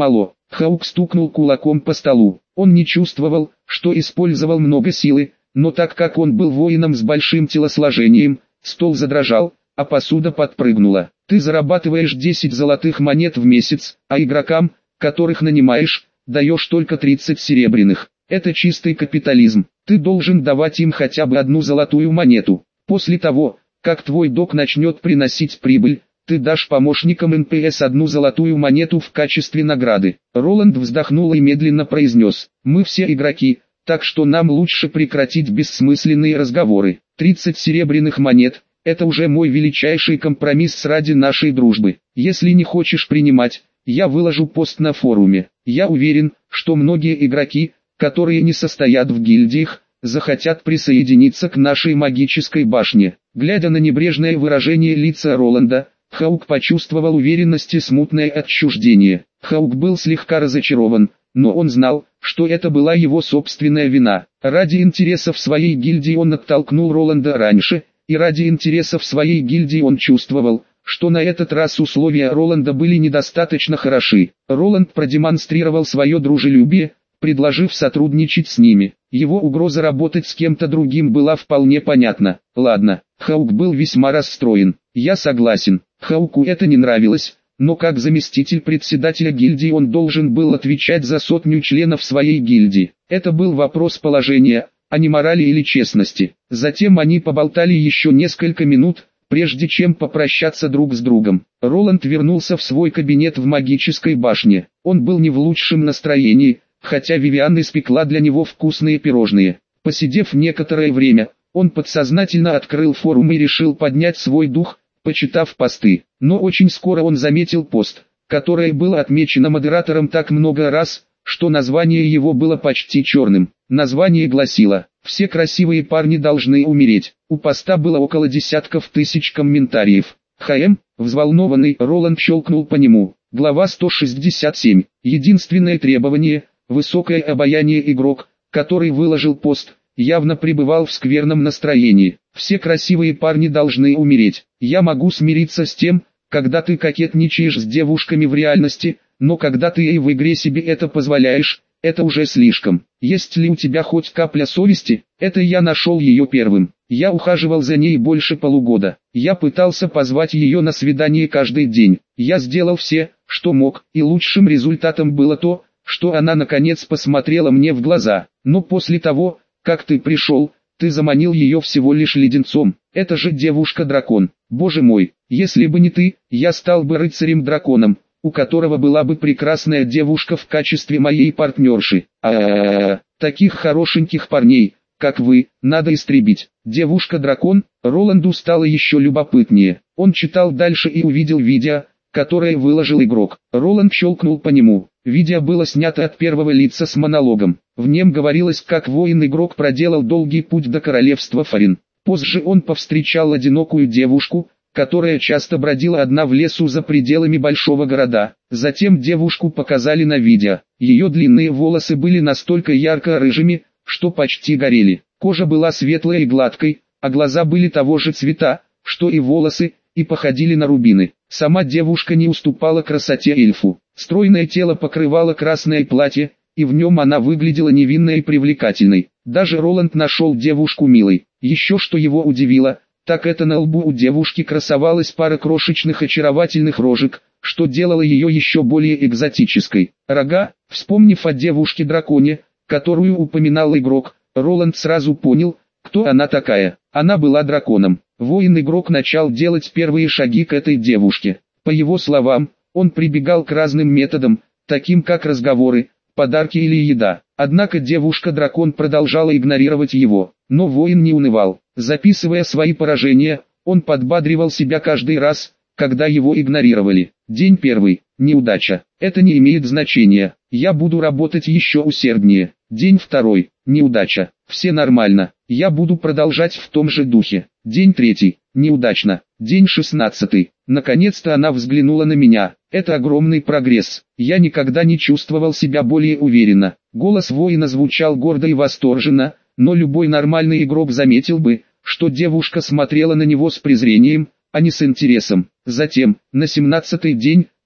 S1: Хаук стукнул кулаком по столу. Он не чувствовал, что использовал много силы, но так как он был воином с большим телосложением, стол задрожал, а посуда подпрыгнула. Ты зарабатываешь десять золотых монет в месяц, а игрокам, которых нанимаешь, даешь только тридцать серебряных. Это чистый капитализм. Ты должен давать им хотя бы одну золотую монету. После того, как твой док начнет приносить прибыль, ты дашь помощникам эн пэ эс одну золотую монету в качестве награды. Роланд вздохнул и медленно произнес: мы все игроки, так что нам лучше прекратить бессмысленные разговоры. тридцать серебряных монет – это уже мой величайший компромисс ради нашей дружбы. Если не хочешь принимать, я выложу пост на форуме. Я уверен, что многие игроки, которые не состоят в гильдиях, захотят присоединиться к нашей магической башне. Глядя на небрежное выражение лица Роланда, Хаук почувствовал уверенность и смутное отчуждение. Хаук был слегка разочарован, но он знал, что это была его собственная вина. Ради интересов своей гильдии он оттолкнул Роланда раньше, и ради интересов своей гильдии он чувствовал, что на этот раз условия Роланда были недостаточно хороши. Роланд продемонстрировал свое дружелюбие, предложив сотрудничать с ними. Его угроза работать с кем-то другим была вполне понятна. Ладно, Хаук был весьма расстроен. Я согласен. Хауку это не нравилось, но как заместитель председателя гильдии он должен был отвечать за сотню членов своей гильдии. Это был вопрос положения, а не морали или честности. Затем они поболтали еще несколько минут, прежде чем попрощаться друг с другом. Роланд вернулся в свой кабинет в магической башне. Он был не в лучшем настроении, хотя Вивиан испекла для него вкусные пирожные. Посидев некоторое время, он подсознательно открыл форум и решил поднять свой дух, почитав посты. Но очень скоро он заметил пост, которое было отмечено модератором так много раз, что название его было почти черным. Название гласило: «Все красивые парни должны умереть». У поста было около десятков тысяч комментариев. «ХМ», взволнованный Роланд щелкнул по нему. Глава сто шестьдесят семь. Единственное требование – высокое обаяние. Игрок, который выложил пост, явно пребывал в скверном настроении. «Все красивые парни должны умереть». Я могу смириться с тем, когда ты кокетничаешь с девушками в реальности, но когда ты и в игре себе это позволяешь, это уже слишком. Есть ли у тебя хоть капля совести? Это я нашел ее первым. Я ухаживал за ней больше полугода. Я пытался позвать ее на свидание каждый день. Я сделал все, что мог, и лучшим результатом было то, что она наконец посмотрела мне в глаза. Но после того, как ты пришел, ты заманил ее всего лишь леденцом. Это же девушка-дракон. Боже мой, если бы не ты, я стал бы рыцарем-драконом, у которого была бы прекрасная девушка в качестве моей партнерши. А-а-а, таких хорошеньких парней, как вы, надо истребить. Девушка-дракон. Роланду стало еще любопытнее. Он читал дальше и увидел видео, которое выложил игрок. Роланд щелкнул по нему. Видео было снято от первого лица с монологом. В нем говорилось, как воин-игрок проделал долгий путь до королевства Фарин. Позже он повстречал одинокую девушку, которая часто бродила одна в лесу за пределами большого города. Затем девушку показали на видео. Ее длинные волосы были настолько ярко-рыжими, что почти горели. Кожа была светлой и гладкой, а глаза были того же цвета, что и волосы, и походили на рубины. Сама девушка не уступала красоте эльфу. Стройное тело покрывало красное платье, и в нем она выглядела невинной и привлекательной. Даже Роланд нашел девушку милой. Еще что его удивило, так это на лбу у девушки красовалась пара крошечных очаровательных рожек, что делало ее еще более экзотической. Рога, вспомнив о девушке-драконе, которую упоминал игрок, Роланд сразу понял, кто она такая. Она была драконом. Воин-игрок начал делать первые шаги к этой девушке. По его словам, он прибегал к разным методам, таким как разговоры, подарки или еда. Однако девушка-дракон продолжала игнорировать его. Но воин не унывал. Записывая свои поражения, он подбадривал себя каждый раз, когда его игнорировали. День первый. Неудача. Это не имеет значения. Я буду работать еще усерднее. День второй. Неудача. Все нормально. Я буду продолжать в том же духе. День третий. Неудачно. День шестнадцатый. Наконец-то она взглянула на меня. Это огромный прогресс. Я никогда не чувствовал себя более уверенно. Голос воина звучал гордо и восторженно, но любой нормальный игрок заметил бы, что девушка смотрела на него с презрением, а не с интересом. Затем, на семнадцатый день,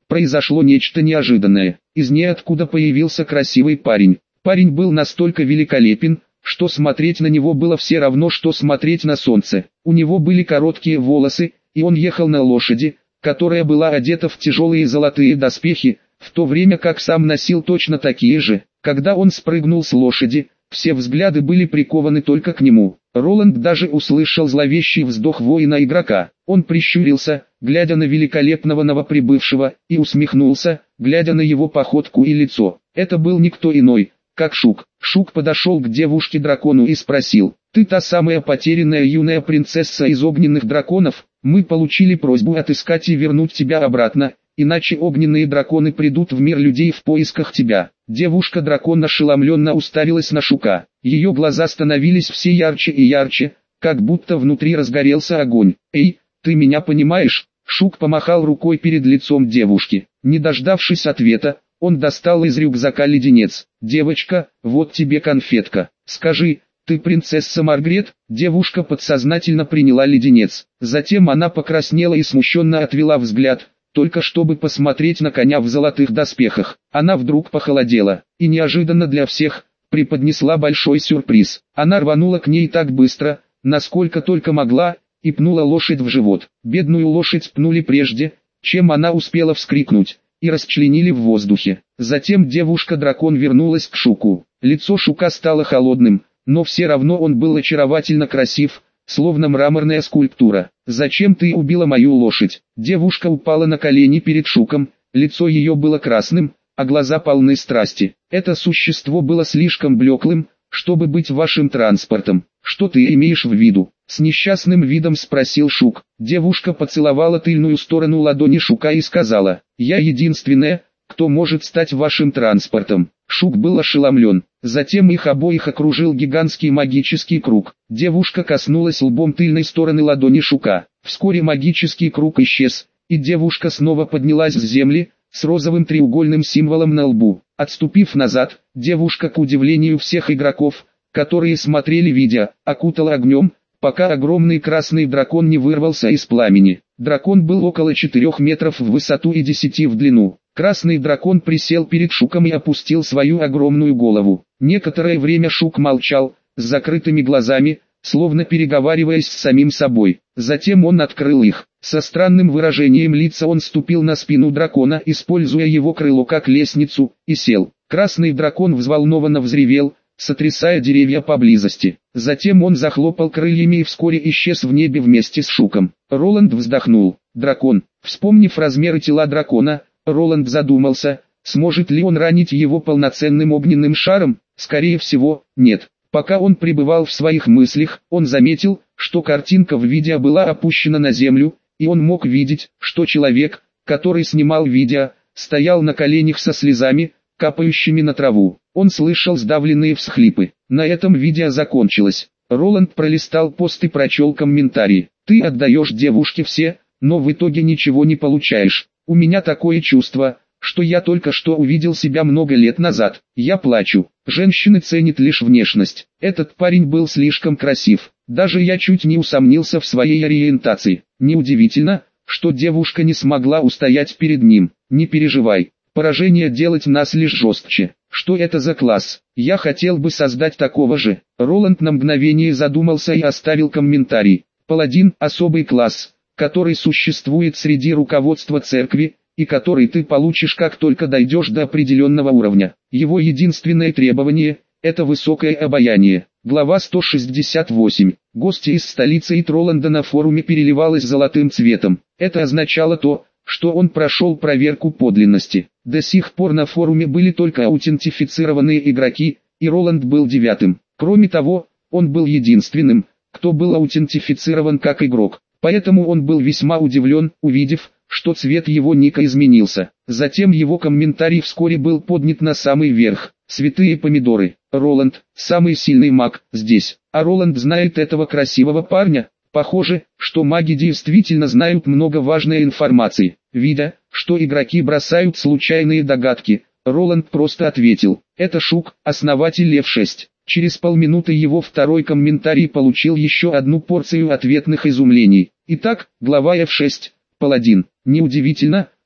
S1: произошло нечто неожиданное. Из ниоткуда появился красивый парень. Парень был настолько великолепен, что смотреть на него было все равно, что смотреть на солнце. У него были короткие волосы, и он ехал на лошади, которая была одета в тяжелые золотые доспехи, в то время как сам носил точно такие же. Когда он спрыгнул с лошади, все взгляды были прикованы только к нему. Роланд даже услышал зловещий вздох воина-игрока. Он прищурился, глядя на великолепного новоприбывшего, и усмехнулся, глядя на его походку и лицо. Это был никто иной, как Шук. Шук подошел к девушке-дракону и спросил: «Ты та самая потерянная юная принцесса из огненных драконов? Мы получили просьбу отыскать и вернуть тебя обратно, иначе огненные драконы придут в мир людей в поисках тебя». Девушка-дракон ошеломленно уставилась на Шука. Ее глаза становились все ярче и ярче, как будто внутри разгорелся огонь. «Эй, ты меня понимаешь?» Шук помахал рукой перед лицом девушки. Не дождавшись ответа, он достал из рюкзака леденец. «Девочка, вот тебе конфетка. Скажи, ты принцесса Маргарет?» Девушка подсознательно приняла леденец. Затем она покраснела и смущенно отвела взгляд, только чтобы посмотреть на коня в золотых доспехах. Она вдруг похолодела, и неожиданно для всех, преподнесла большой сюрприз. Она рванула к ней так быстро, насколько только могла, и пнула лошадь в живот. Бедную лошадь пнули прежде, чем она успела вскрикнуть, и расчленили в воздухе. Затем девушка-дракон вернулась к Шуку. Лицо Шука стало холодным, но все равно он был очаровательно красив, словно мраморная скульптура. «Зачем ты убила мою лошадь?» Девушка упала на колени перед Шуком, лицо ее было красным, а глаза полны страсти. «Это существо было слишком блеклым, чтобы быть вашим транспортом. Что ты имеешь в виду?» С несчастным видом спросил Шук. Девушка поцеловала тыльную сторону ладони Шука и сказала: «Я единственная, кто может стать вашим транспортом». Шук был ошеломлен. Затем их обоих окружил гигантский магический круг. Девушка коснулась лбом тыльной стороны ладони Шука. Вскоре магический круг исчез, и девушка снова поднялась с земли, с розовым треугольным символом на лбу. Отступив назад, девушка, к удивлению всех игроков, которые смотрели видео, окутала огнем, пока огромный красный дракон не вырвался из пламени. Дракон был около четырёх метров в высоту и десяти в длину. Красный дракон присел перед Шуком и опустил свою огромную голову. Некоторое время Шук молчал, с закрытыми глазами, словно переговариваясь с самим собой. Затем он открыл их. Со странным выражением лица он ступил на спину дракона, используя его крыло как лестницу, и сел. Красный дракон взволнованно взревел, сотрясая деревья поблизости. Затем он захлопал крыльями и вскоре исчез в небе вместе с Шуком. Роланд вздохнул. Дракон. Вспомнив размеры тела дракона, Роланд задумался, сможет ли он ранить его полноценным огненным шаром. Скорее всего, нет. Пока он пребывал в своих мыслях, он заметил, что картинка в видео была опущена на землю, и он мог видеть, что человек, который снимал видео, стоял на коленях со слезами, капающими на траву. Он слышал сдавленные всхлипы. На этом видео закончилось. Роланд пролистал пост и прочел комментарии. «Ты отдаешь девушке все, но в итоге ничего не получаешь. У меня такое чувство, что я только что увидел себя много лет назад. Я плачу. Женщины ценят лишь внешность. Этот парень был слишком красив. Даже я чуть не усомнился в своей ориентации. Неудивительно, что девушка не смогла устоять перед ним. Не переживай. Поражение делать нас лишь жестче. Что это за класс? Я хотел бы создать такого же». Роланд на мгновение задумался и оставил комментарий. «Паладин – особый класс, который существует среди руководства церкви, и который ты получишь, как только дойдешь до определенного уровня. Его единственное требование – это высокое обаяние». Глава сто шестьдесят восемь. Гости из столицы и Роланда на форуме переливалось золотым цветом. Это означало то, что он прошел проверку подлинности. До сих пор на форуме были только аутентифицированные игроки, и Роланд был девятым. Кроме того, он был единственным, кто был аутентифицирован как игрок. Поэтому он был весьма удивлен, увидев, что цвет его ника изменился. Затем его комментарий вскоре был поднят на самый верх. «Святые помидоры. Роланд, самый сильный маг, здесь». А Роланд знает этого красивого парня? Похоже, что маги действительно знают много важной информации. Видя, что игроки бросают случайные догадки, Роланд просто ответил: «Это Шук, основатель эф шесть». Через полминуты его второй комментарий получил еще одну порцию ответных изумлений. Итак, глава эф шесть, Паладин. Неудивительно,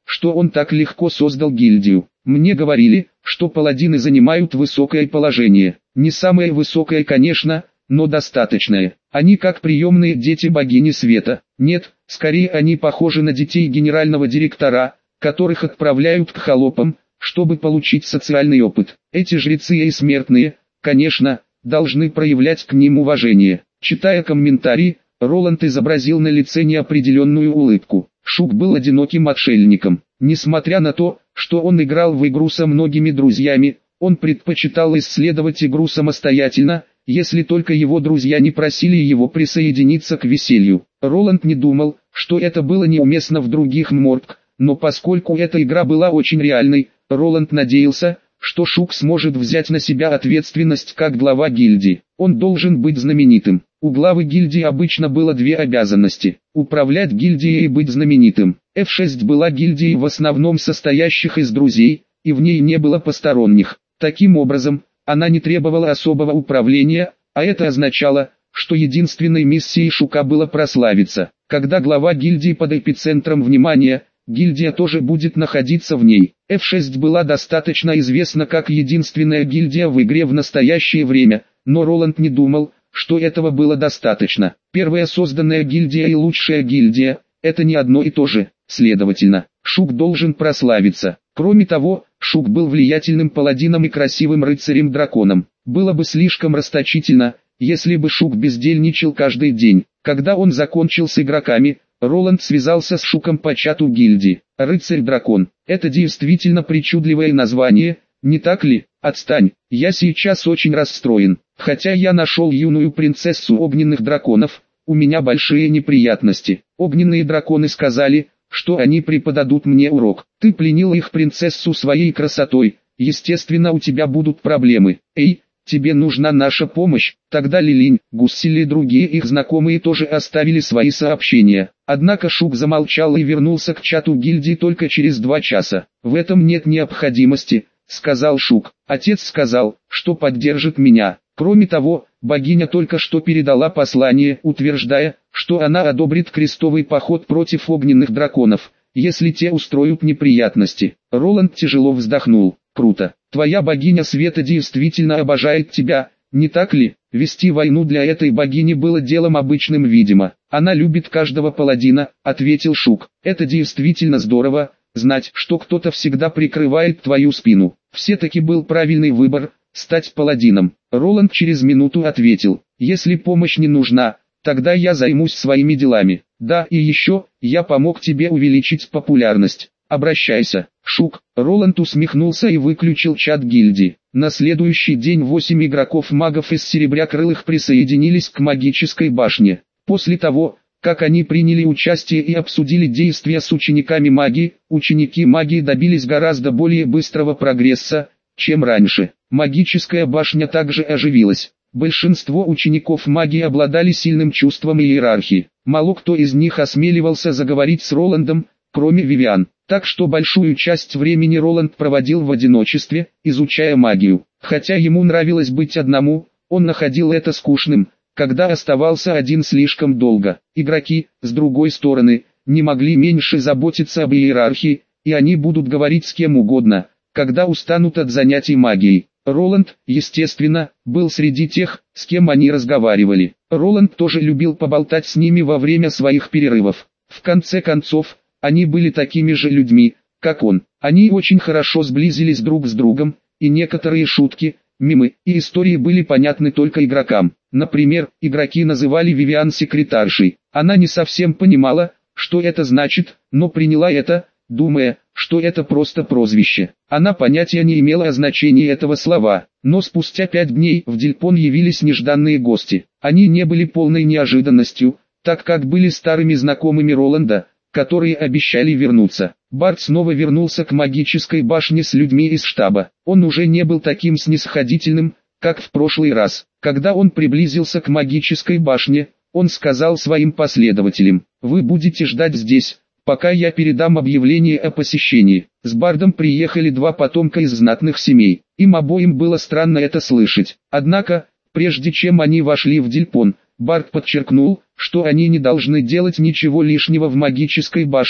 S1: что он так легко создал гильдию. Мне говорили, что паладины занимают высокое положение. Не самое высокое, конечно, но достаточное. Они как приемные дети богини света. Нет, скорее они похожи на детей генерального директора, которых отправляют к холопам, чтобы получить социальный опыт. Эти жрецы и смертные, конечно, должны проявлять к ним уважение. Читая комментарии, Роланд изобразил на лице неопределенную улыбку. Шук был одиноким отшельником. Несмотря на то, что он играл в игру со многими друзьями, он предпочитал исследовать игру самостоятельно, если только его друзья не просили его присоединиться к веселью. Роланд не думал, что это было неуместно в других мордк, но поскольку эта игра была очень реальной, Роланд надеялся, что Шук сможет взять на себя ответственность как глава гильдии. Он должен быть знаменитым. У главы гильдии обычно было две обязанности – управлять гильдией и быть знаменитым. эф шесть была гильдией в основном состоящих из друзей, и в ней не было посторонних. Таким образом, она не требовала особого управления, а это означало, что единственной миссией Шука было прославиться. Когда глава гильдии под эпицентром внимания, гильдия тоже будет находиться в ней. эф шесть была достаточно известна как единственная гильдия в игре в настоящее время, но Роланд не думал, что этого было достаточно. Первая созданная гильдия и лучшая гильдия – это не одно и то же, следовательно, Шук должен прославиться. Кроме того, Шук был влиятельным паладином и красивым рыцарем-драконом. Было бы слишком расточительно, если бы Шук бездельничал каждый день. Когда он закончил с игроками, Роланд связался с Шуком по чату гильдии. Рыцарь-дракон – это действительно причудливое название, не так ли? Отстань, я сейчас очень расстроен. Хотя я нашел юную принцессу огненных драконов, у меня большие неприятности. Огненные драконы сказали, что они преподадут мне урок. Ты пленил их принцессу своей красотой, естественно у тебя будут проблемы. Эй, тебе нужна наша помощь. Тогда Лилинь, Гуссель и другие их знакомые тоже оставили свои сообщения. Однако Шук замолчал и вернулся к чату гильдии только через два часа. В этом нет необходимости, сказал Шук. Отец сказал, что поддержит меня. Кроме того, богиня только что передала послание, утверждая, что она одобрит крестовый поход против огненных драконов, если те устроят неприятности. Роланд тяжело вздохнул. Круто. Твоя богиня света действительно обожает тебя, не так ли? Вести войну для этой богини было делом обычным, видимо. Она любит каждого паладина, ответил Шук. Это действительно здорово, знать, что кто-то всегда прикрывает твою спину. Все-таки был правильный выбор – стать паладином. Роланд через минуту ответил, если помощь не нужна, тогда я займусь своими делами. Да, и еще, я помог тебе увеличить популярность. Обращайся, Шук. Роланд усмехнулся и выключил чат гильдии. На следующий день восемь игроков-магов из Серебрякрылых присоединились к магической башне. После того, как они приняли участие и обсудили действия с учениками магии, ученики магии добились гораздо более быстрого прогресса, чем раньше. Магическая башня также оживилась. Большинство учеников магии обладали сильным чувством иерархии. Мало кто из них осмеливался заговорить с Роландом, кроме Вивиан. Так что большую часть времени Роланд проводил в одиночестве, изучая магию. Хотя ему нравилось быть одному, он находил это скучным, когда оставался один слишком долго. Игроки, с другой стороны, не могли меньше заботиться об иерархии, и они будут говорить с кем угодно, когда устанут от занятий магией. Роланд, естественно, был среди тех, с кем они разговаривали. Роланд тоже любил поболтать с ними во время своих перерывов. В конце концов, они были такими же людьми, как он. Они очень хорошо сблизились друг с другом, и некоторые шутки, мемы и истории были понятны только игрокам. Например, игроки называли Вивиан секретаршей. Она не совсем понимала, что это значит, но приняла это, думая, что это просто прозвище. Она понятия не имела о значении этого слова. Но спустя пять дней в Дильпон явились нежданные гости. Они не были полной неожиданностью, так как были старыми знакомыми Роланда, которые обещали вернуться. Барт снова вернулся к магической башне с людьми из штаба. Он уже не был таким снисходительным, как в прошлый раз. Когда он приблизился к магической башне, он сказал своим последователям: «Вы будете ждать здесь, пока я передам объявление о посещении». С Бардом приехали два потомка из знатных семей. Им обоим было странно это слышать. Однако, прежде чем они вошли в Дильпон, Бард подчеркнул, что они не должны делать ничего лишнего в магической башне,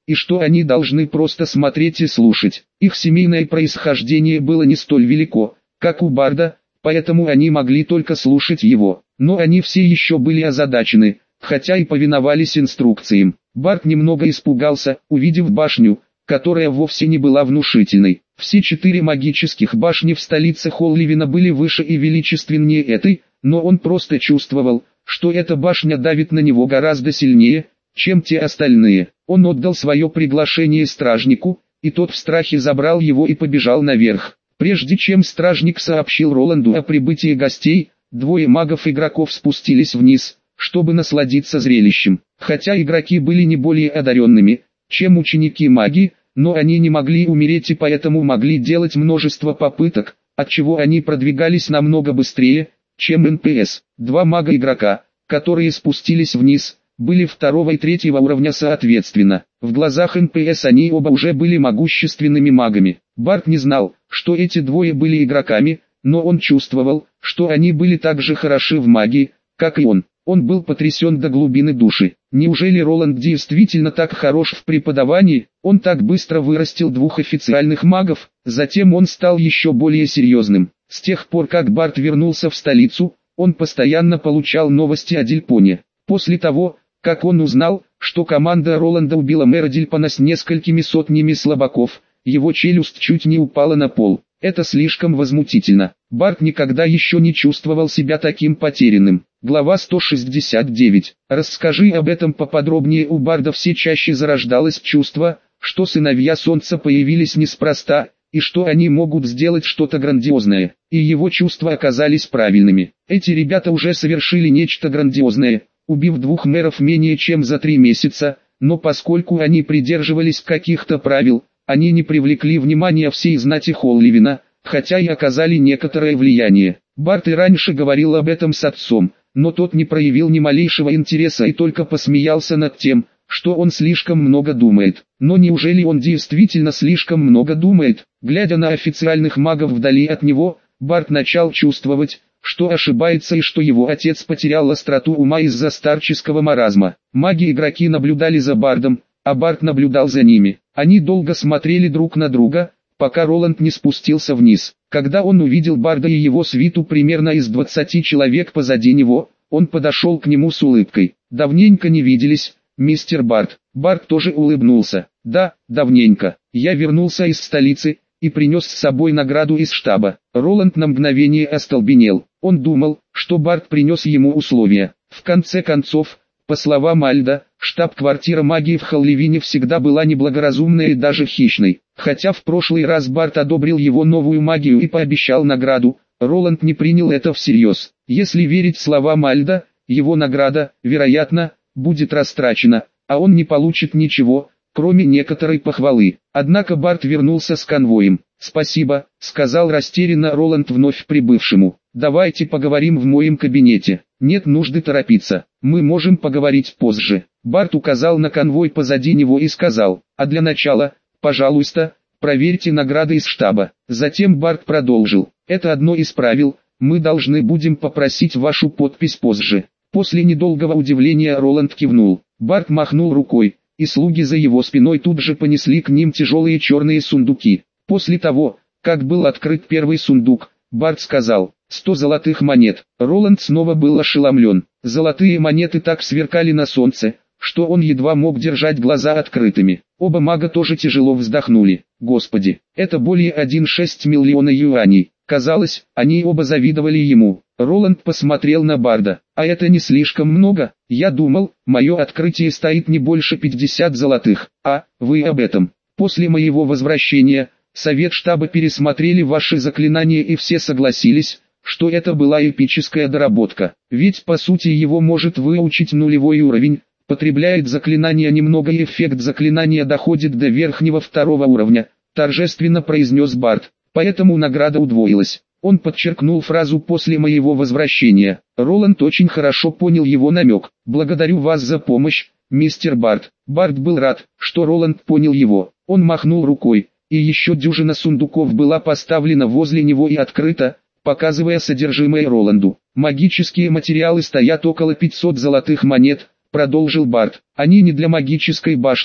S1: и что они должны просто смотреть и слушать. Их семейное происхождение было не столь велико, как у Барда, поэтому они могли только слушать его. Но они все еще были озадачены, хотя и повиновались инструкциям. Бард немного испугался, увидев башню, которая вовсе не была внушительной. Все четыре магических башни в столице Холливина были выше и величественнее этой, но он просто чувствовал, что эта башня давит на него гораздо сильнее, чем те остальные. Он отдал свое приглашение стражнику, и тот в страхе забрал его и побежал наверх. Прежде чем стражник сообщил Роланду о прибытии гостей, двое магов-игроков спустились вниз, чтобы насладиться зрелищем. Хотя игроки были не более одаренными, чем ученики маги, но они не могли умереть и поэтому могли делать множество попыток, отчего они продвигались намного быстрее, чем эн пи эс. Два мага-игрока, которые спустились вниз, были второго и третьего уровня соответственно. В глазах эн пи эс они оба уже были могущественными магами. Барт не знал, что эти двое были игроками, но он чувствовал, что они были так же хороши в магии, как и он. Он был потрясен до глубины души. Неужели Роланд действительно так хорош в преподавании? Он так быстро вырастил двух официальных магов, затем он стал еще более серьезным. С тех пор как Барт вернулся в столицу, он постоянно получал новости о Дильпоне. После того, как он узнал, что команда Роланда убила мэра Дильпона с несколькими сотнями слабаков, его челюсть чуть не упала на пол. Это слишком возмутительно. Барт никогда еще не чувствовал себя таким потерянным. Глава сто шестьдесят девять. Расскажи об этом поподробнее. У Барда все чаще зарождалось чувство, что сыновья Солнца появились неспроста, и что они могут сделать что-то грандиозное. И его чувства оказались правильными. Эти ребята уже совершили нечто грандиозное, убив двух мэров менее чем за три месяца, но поскольку они придерживались каких-то правил, они не привлекли внимания всей знати Холливина, хотя и оказали некоторое влияние. Барт и раньше говорил об этом с отцом, но тот не проявил ни малейшего интереса и только посмеялся над тем, что он слишком много думает. Но неужели он действительно слишком много думает? Глядя на официальных магов вдали от него, Барт начал чувствовать, что ошибается и что его отец потерял остроту ума из-за старческого маразма. Маги-игроки наблюдали за Бардом, а Барт наблюдал за ними. Они долго смотрели друг на друга, пока Роланд не спустился вниз. Когда он увидел Барда и его свиту примерно из двадцати человек позади него, он подошел к нему с улыбкой. «Давненько не виделись, мистер Бард». Бард тоже улыбнулся. «Да, давненько. Я вернулся из столицы и принес с собой награду из штаба». Роланд на мгновение остолбенел. Он думал, что Бард принес ему условия. В конце концов, по словам Альда, штаб-квартира магии в Холливине всегда была неблагоразумной и даже хищной. Хотя в прошлый раз Барт одобрил его новую магию и пообещал награду, Роланд не принял это всерьез. Если верить словам Альда, его награда, вероятно, будет растрачена, а он не получит ничего, кроме некоторой похвалы. Однако Барт вернулся с конвоем. «Спасибо», — сказал растерянно Роланд вновь прибывшему. «Давайте поговорим в моем кабинете». «Нет нужды торопиться, мы можем поговорить позже». Барт указал на конвой позади него и сказал: «А для начала, пожалуйста, проверьте награды из штаба». Затем Барт продолжил: «Это одно из правил, мы должны будем попросить вашу подпись позже». После недолгого удивления Роланд кивнул. Барт махнул рукой, и слуги за его спиной тут же понесли к ним тяжелые черные сундуки. После того, как был открыт первый сундук, Барт сказал: «Сто золотых монет». Роланд снова был ошеломлен. Золотые монеты так сверкали на солнце, что он едва мог держать глаза открытыми. Оба мага тоже тяжело вздохнули. Господи, это более один целых шесть миллиона юаней. Казалось, они оба завидовали ему. Роланд посмотрел на Барда. «А это не слишком много? Я думал, мое открытие стоит не больше пятидесяти золотых. А, вы об этом. После моего возвращения, совет штаба пересмотрели ваши заклинания и все согласились, что это была эпическая доработка. Ведь по сути его может выучить нулевой уровень, потребляет заклинание немного и эффект заклинания доходит до верхнего второго уровня», торжественно произнес Барт. «Поэтому награда удвоилась». Он подчеркнул фразу «после моего возвращения». Роланд очень хорошо понял его намек. «Благодарю вас за помощь, мистер Барт». Барт был рад, что Роланд понял его. Он махнул рукой, и еще дюжина сундуков была поставлена возле него и открыта, показывая содержимое Роланду. «Магические материалы стоят около пятисот золотых монет», продолжил Барт. «Они не для магической башни,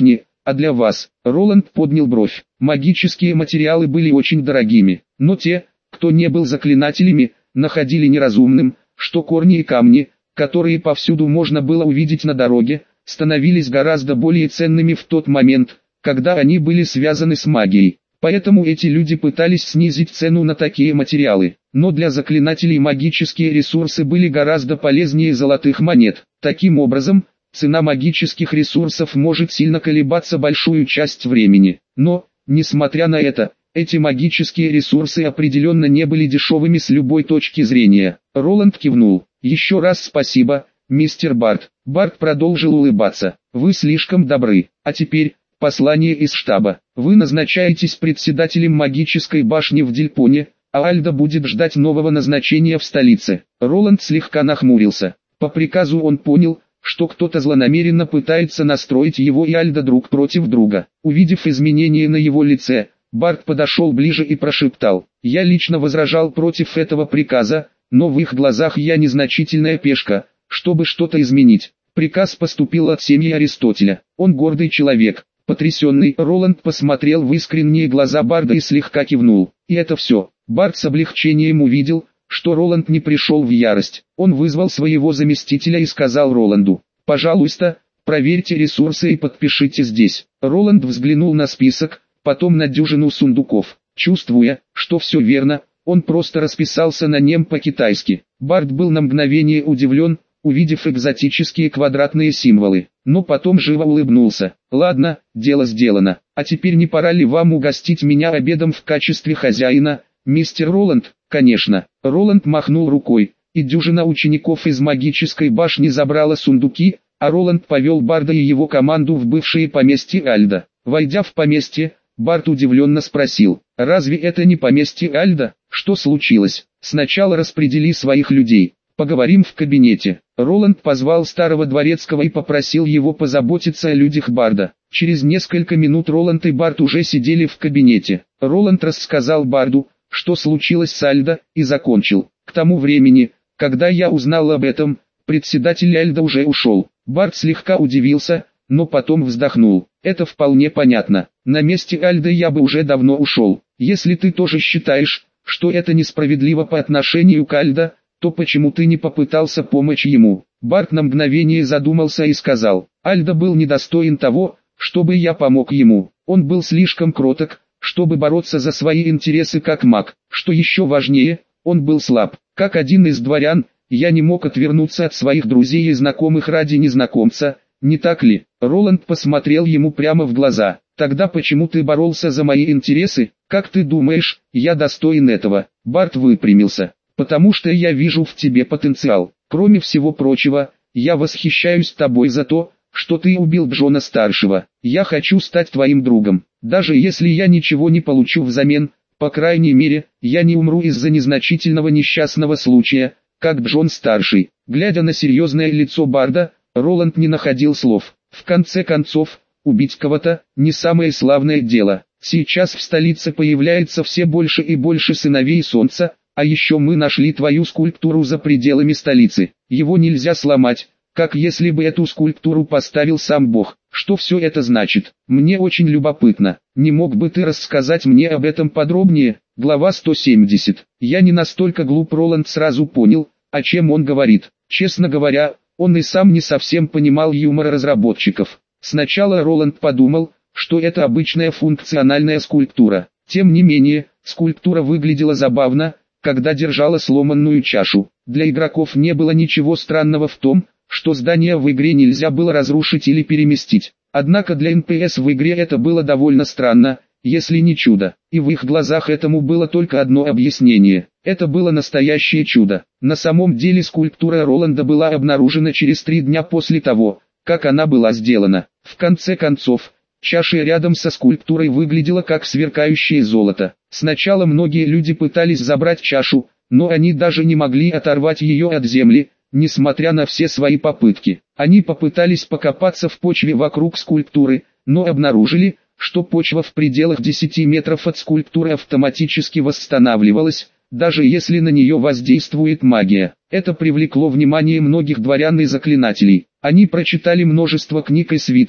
S1: А для вас, Роланд поднял бровь. Магические материалы были очень дорогими, но те, кто не был заклинателями, находили неразумным, что корни и камни, которые повсюду можно было увидеть на дороге, становились гораздо более ценными в тот момент, когда они были связаны с магией. Поэтому эти люди пытались снизить цену на такие материалы. Но для заклинателей магические ресурсы были гораздо полезнее золотых монет. Таким образом, цена магических ресурсов может сильно колебаться большую часть времени. Но, несмотря на это, эти магические ресурсы определенно не были дешевыми с любой точки зрения. Роланд кивнул. «Еще раз спасибо, мистер Барт». Барт продолжил улыбаться. «Вы слишком добры. А теперь, послание из штаба. Вы назначаетесь председателем магической башни в Дильпоне, а Альда будет ждать нового назначения в столице». Роланд слегка нахмурился. По приказу он понял, что кто-то злонамеренно пытается настроить его и Альда друг против друга. Увидев изменения на его лице, Барт подошел ближе и прошептал: «Я лично возражал против этого приказа, но в их глазах я незначительная пешка, чтобы что-то изменить. Приказ поступил от семьи Аристотеля. Он гордый человек». Потрясенный Роланд посмотрел в искренние глаза Барда и слегка кивнул. И это все. Барт с облегчением увидел, что Роланд не пришел в ярость. Он вызвал своего заместителя и сказал Роланду: «Пожалуйста, проверьте ресурсы и подпишите здесь». Роланд взглянул на список, потом на дюжину сундуков. Чувствуя, что все верно, он просто расписался на нем по-китайски. Барт был на мгновение удивлен, увидев экзотические квадратные символы, но потом живо улыбнулся. «Ладно, дело сделано. А теперь не пора ли вам угостить меня обедом в качестве хозяина, мистер Роланд?» «Конечно». Роланд махнул рукой, и дюжина учеников из магической башни забрала сундуки, а Роланд повел Барда и его команду в бывшее поместье Альда. Войдя в поместье, Барт удивленно спросил: «Разве это не поместье Альда? Что случилось? Сначала распредели своих людей. Поговорим в кабинете». Роланд позвал старого дворецкого и попросил его позаботиться о людях Барда. Через несколько минут Роланд и Барт уже сидели в кабинете. Роланд рассказал Барду, что случилось с Альдо, и закончил: «К тому времени, когда я узнал об этом, председатель Альдо уже ушел». Барт слегка удивился, но потом вздохнул. «Это вполне понятно. На месте Альдо я бы уже давно ушел. Если ты тоже считаешь, что это несправедливо по отношению к Альдо, то почему ты не попытался помочь ему?» Барт на мгновение задумался и сказал: «Альдо был недостоин того, чтобы я помог ему. Он был слишком кроток, чтобы бороться за свои интересы как маг. Что еще важнее, он был слаб. Как один из дворян, я не мог отвернуться от своих друзей и знакомых ради незнакомца, не так ли?» Роланд посмотрел ему прямо в глаза. «Тогда почему ты боролся за мои интересы? Как ты думаешь, я достоин этого?» Барт выпрямился. «Потому что я вижу в тебе потенциал. Кроме всего прочего, я восхищаюсь тобой за то, что ты убил Джона-старшего. Я хочу стать твоим другом. Даже если я ничего не получу взамен, по крайней мере, я не умру из-за незначительного несчастного случая, как Джон-старший». Глядя на серьезное лицо Барда, Роланд не находил слов. В конце концов, убить кого-то – не самое славное дело. Сейчас в столице появляется все больше и больше сыновей солнца, а еще мы нашли твою скульптуру за пределами столицы. Его нельзя сломать, как если бы эту скульптуру поставил сам Бог. Что все это значит? Мне очень любопытно. Не мог бы ты рассказать мне об этом подробнее? Глава сто семьдесят. Я не настолько глуп. Роланд сразу понял, о чем он говорит. Честно говоря, он и сам не совсем понимал юмора разработчиков. Сначала Роланд подумал, что это обычная функциональная скульптура. Тем не менее, скульптура выглядела забавно, когда держала сломанную чашу. Для игроков не было ничего странного в том, что здание в игре нельзя было разрушить или переместить. Однако для эн пи эс в игре это было довольно странно, если не чудо. И в их глазах этому было только одно объяснение. Это было настоящее чудо. На самом деле скульптура Роланда была обнаружена через три дня после того, как она была сделана. В конце концов, чаша рядом со скульптурой выглядела как сверкающее золото. Сначала многие люди пытались забрать чашу, но они даже не могли оторвать ее от земли, несмотря на все свои попытки. Они попытались покопаться в почве вокруг скульптуры, но обнаружили, что почва в пределах десяти метров от скульптуры автоматически восстанавливалась, даже если на нее воздействует магия. Это привлекло внимание многих дворян и заклинателей. Они прочитали множество книг и свитков,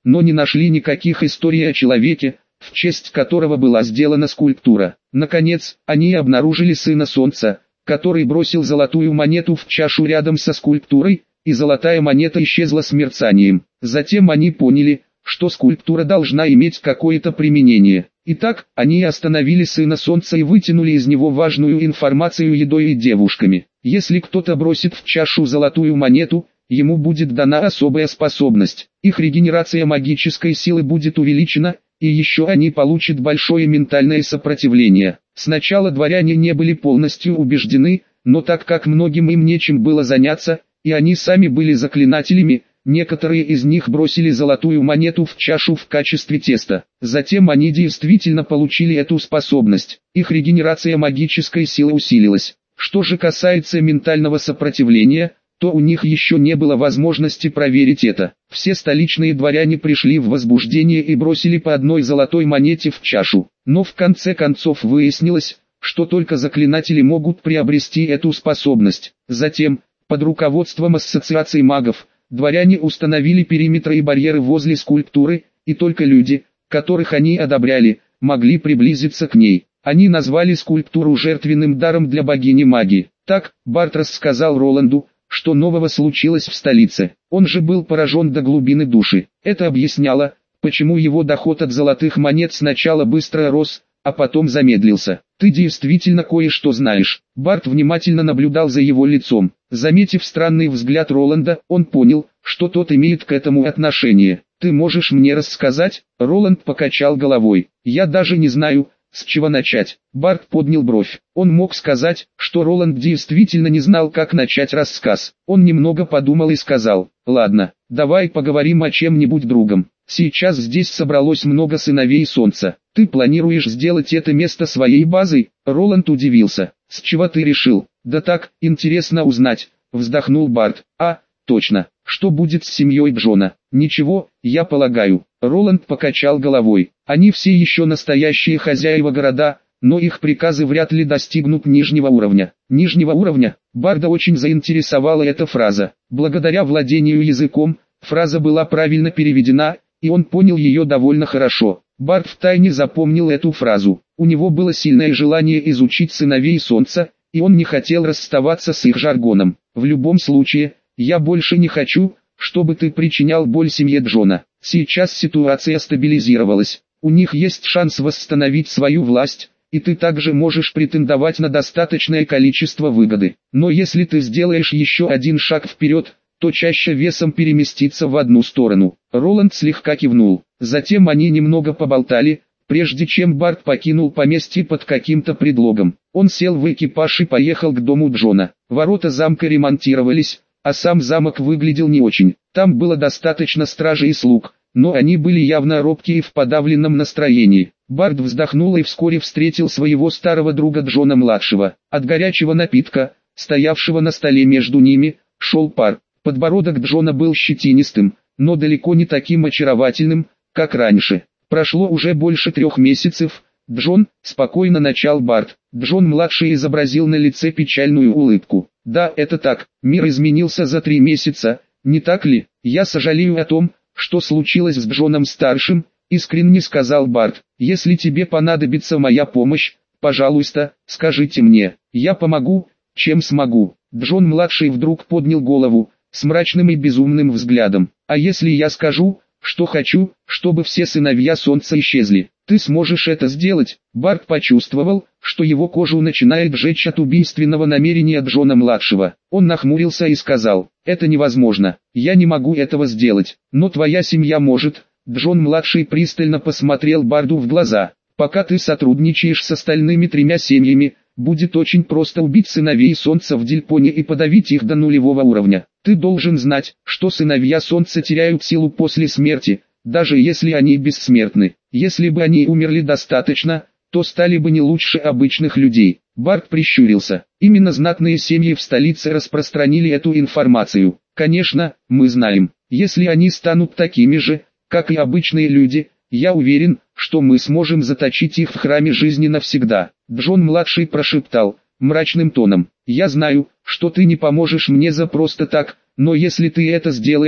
S1: но не нашли никаких историй о человеке, в честь которого была сделана скульптура. Наконец, они обнаружили Сына Солнца, который бросил золотую монету в чашу рядом со скульптурой, и золотая монета исчезла с мерцанием. Затем они поняли, что скульптура должна иметь какое-то применение. Итак, они остановили Сына Солнца и вытянули из него важную информацию едой и девушками. Если кто-то бросит в чашу золотую монету, ему будет дана особая способность. Их регенерация магической силы будет увеличена, и еще они получат большое ментальное сопротивление. Сначала дворяне не были полностью убеждены, но так как многим им нечем было заняться, и они сами были заклинателями, некоторые из них бросили золотую монету в чашу в качестве теста. Затем они действительно получили эту способность. Их регенерация магической силы усилилась. Что же касается ментального сопротивления, то у них еще не было возможности проверить это. Все столичные дворяне пришли в возбуждение и бросили по одной золотой монете в чашу. Но в конце концов выяснилось, что только заклинатели могут приобрести эту способность. Затем, под руководством ассоциации магов, дворяне установили периметры и барьеры возле скульптуры, и только люди, которых они одобряли, могли приблизиться к ней. Они назвали скульптуру жертвенным даром для богини магии. Так, Барт рассказал Роланду, что нового случилось в столице. Он же был поражен до глубины души. Это объясняло, почему его доход от золотых монет сначала быстро рос, а потом замедлился. «Ты действительно кое-что знаешь». Барт внимательно наблюдал за его лицом. Заметив странный взгляд Роланда, он понял, что тот имеет к этому отношение. «Ты можешь мне рассказать?» Роланд покачал головой. «Я даже не знаю, с чего начать». Барт поднял бровь. Он мог сказать, что Роланд действительно не знал, как начать рассказ. Он немного подумал и сказал: «Ладно, давай поговорим о чем-нибудь другом. Сейчас здесь собралось много сыновей Солнца. Ты планируешь сделать это место своей базой?» Роланд удивился. «С чего ты решил?» «Да так, интересно узнать», — вздохнул Барт. «А, точно, что будет с семьей Джона?» «Ничего, я полагаю». Роланд покачал головой. «Они все еще настоящие хозяева города, но их приказы вряд ли достигнут нижнего уровня». «Нижнего уровня?» Барда очень заинтересовала эта фраза. Благодаря владению языком, фраза была правильно переведена, и он понял ее довольно хорошо. Барт втайне запомнил эту фразу. У него было сильное желание изучить сыновей Солнца, и он не хотел расставаться с их жаргоном. «В любом случае, я больше не хочу, чтобы ты причинял боль семье Джона. Сейчас ситуация стабилизировалась. У них есть шанс восстановить свою власть, и ты также можешь претендовать на достаточное количество выгоды. Но если ты сделаешь еще один шаг вперед, то чаще весом переместится в одну сторону». Роланд слегка кивнул. Затем они немного поболтали, прежде чем Барт покинул поместье под каким-то предлогом. Он сел в экипаж и поехал к дому Джона. Ворота замка ремонтировались, а сам замок выглядел не очень. Там было достаточно стражи и слуг, но они были явно робкие и в подавленном настроении. Барт вздохнул и вскоре встретил своего старого друга Джона-младшего. От горячего напитка, стоявшего на столе между ними, шел пар. Подбородок Джона был щетинистым, но далеко не таким очаровательным, как раньше. «Прошло уже больше трех месяцев, Джон», — спокойно начал Барт. Джон-младший изобразил на лице печальную улыбку. «Да, это так, мир изменился за три месяца, не так ли? Я сожалею о том, что случилось с Джоном-старшим», — искренне сказал Барт. «Если тебе понадобится моя помощь, пожалуйста, скажите мне, я помогу, чем смогу». Джон-младший вдруг поднял голову, с мрачным и безумным взглядом. «А если я скажу, что хочу, чтобы все сыновья Солнца исчезли, ты сможешь это сделать?» Барт почувствовал, что его кожу начинает жечь от убийственного намерения Джона-младшего. Он нахмурился и сказал: «Это невозможно, я не могу этого сделать, но твоя семья может». Джон-младший пристально посмотрел Барду в глаза. «Пока ты сотрудничаешь с остальными тремя семьями, будет очень просто убить сыновей Солнца в Дильпоне и подавить их до нулевого уровня. Ты должен знать, что сыновья Солнца теряют силу после смерти, даже если они бессмертны. Если бы они умерли достаточно, то стали бы не лучше обычных людей». Барт прищурился. «Именно знатные семьи в столице распространили эту информацию. Конечно, мы знаем. Если они станут такими же, как и обычные люди, я уверен, что мы сможем заточить их в храме жизни навсегда». Джон-младший прошептал мрачным тоном: «Я знаю, что ты не поможешь мне за просто так, но если ты это сделаешь,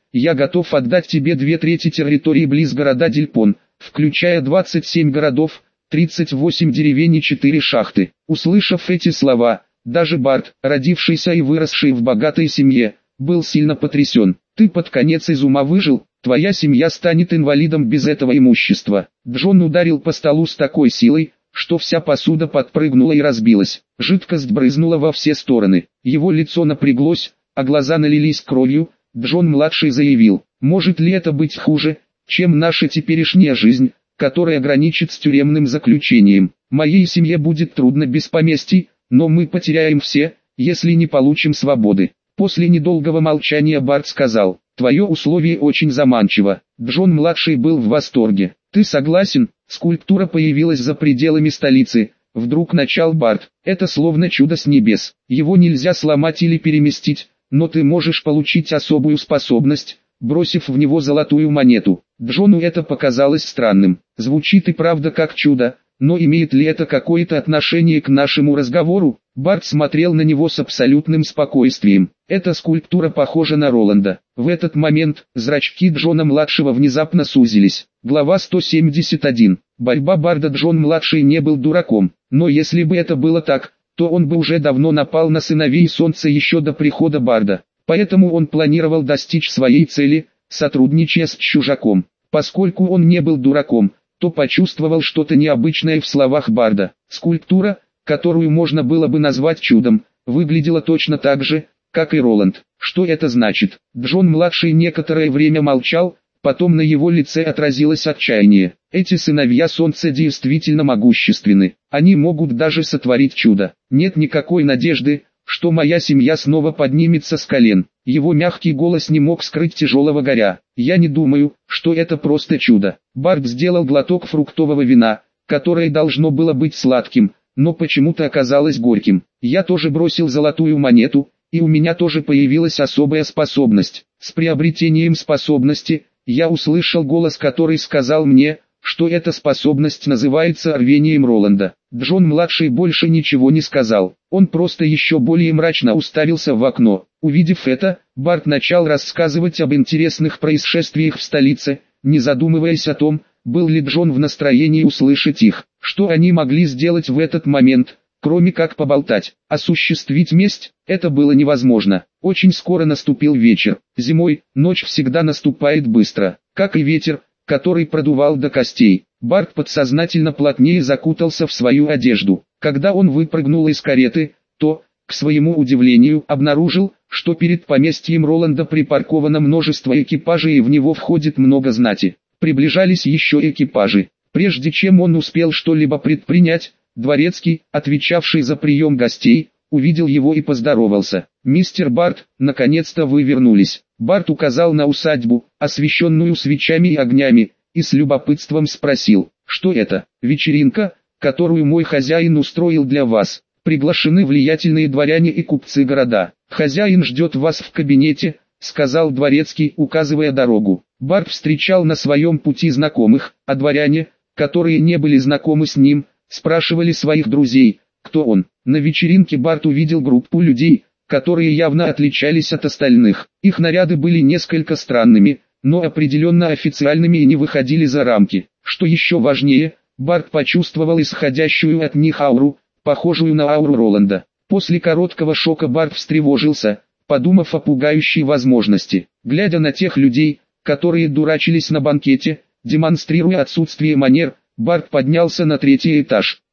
S1: я готов отдать тебе две трети территории близ города Дильпон, включая двадцать семь городов, тридцать восемь деревень и четыре шахты». Услышав эти слова, даже Барт, родившийся и выросший в богатой семье, был сильно потрясен. «Ты под конец из ума выжил? Твоя семья станет инвалидом без этого имущества». Джон ударил по столу с такой силой, что вся посуда подпрыгнула и разбилась. Жидкость брызнула во все стороны. Его лицо напряглось, а глаза налились кровью. Джон-младший заявил: «Может ли это быть хуже, чем наша теперешняя жизнь, которая граничит с тюремным заключением? Моей семье будет трудно без поместий, но мы потеряем все, если не получим свободы». После недолгого молчания Барт сказал: «Твое условие очень заманчиво». Джон-младший был в восторге. «Ты согласен?» Скульптура появилась за пределами столицы. Вдруг начал Барт. «Это словно чудо с небес. Его нельзя сломать или переместить, но ты можешь получить особую способность, бросив в него золотую монету». Джону это показалось странным. Звучит и правда как чудо, но имеет ли это какое-то отношение к нашему разговору? Барт смотрел на него с абсолютным спокойствием. Эта скульптура похожа на Роланда. В этот момент зрачки Джона-младшего внезапно сузились. Глава сто семьдесят один. Борьба Барда. Джон-младший не был дураком, но если бы это было так, то он бы уже давно напал на сыновей Солнца еще до прихода Барда. Поэтому он планировал достичь своей цели, сотрудничая с чужаком. Поскольку он не был дураком, то почувствовал что-то необычное в словах Барда. Скульптура, которую можно было бы назвать чудом, выглядела точно так же, как и Роланд. Что это значит? Джон-младший некоторое время молчал, потом на его лице отразилось отчаяние. Эти сыновья Солнца действительно могущественны. Они могут даже сотворить чудо. Нет никакой надежды, что моя семья снова поднимется с колен. Его мягкий голос не мог скрыть тяжелого горя. Я не думаю, что это просто чудо. Барт сделал глоток фруктового вина, которое должно было быть сладким, но почему-то оказалось горьким. Я тоже бросил золотую монету, и у меня тоже появилась особая способность. С приобретением способности, я услышал голос, который сказал мне, что эта способность называется рвением Роланда. Джон-младший больше ничего не сказал. Он просто еще более мрачно уставился в окно. Увидев это, Барт начал рассказывать об интересных происшествиях в столице, не задумываясь о том, был ли Джон в настроении услышать их. Что они могли сделать в этот момент, кроме как поболтать? Осуществить месть? Это было невозможно. Очень скоро наступил вечер. Зимой, ночь всегда наступает быстро, как и ветер, который продувал до костей. Барт подсознательно плотнее закутался в свою одежду. Когда он выпрыгнул из кареты, то, к своему удивлению, обнаружил, что перед поместьем Роланда припарковано множество экипажей и в него входит много знати. Приближались еще экипажи. Прежде чем он успел что-либо предпринять, дворецкий, отвечавший за прием гостей, увидел его и поздоровался. «Мистер Барт, наконец-то вы вернулись». Барт указал на усадьбу, освещенную свечами и огнями, и с любопытством спросил: «Что это?» «Вечеринка, которую мой хозяин устроил для вас. Приглашены влиятельные дворяне и купцы города. Хозяин ждет вас в кабинете», — сказал дворецкий, указывая дорогу. Барт встречал на своем пути знакомых, а дворяне, которые не были знакомы с ним, спрашивали своих друзей, кто он. На вечеринке Барт увидел группу людей, которые явно отличались от остальных. Их наряды были несколько странными, но определенно официальными и не выходили за рамки. Что еще важнее, Барт почувствовал исходящую от них ауру, похожую на ауру Роланда. После короткого шока Барт встревожился, подумав о пугающей возможности. Глядя на тех людей, которые дурачились на банкете, демонстрируя отсутствие манер, Барт поднялся на третий этаж.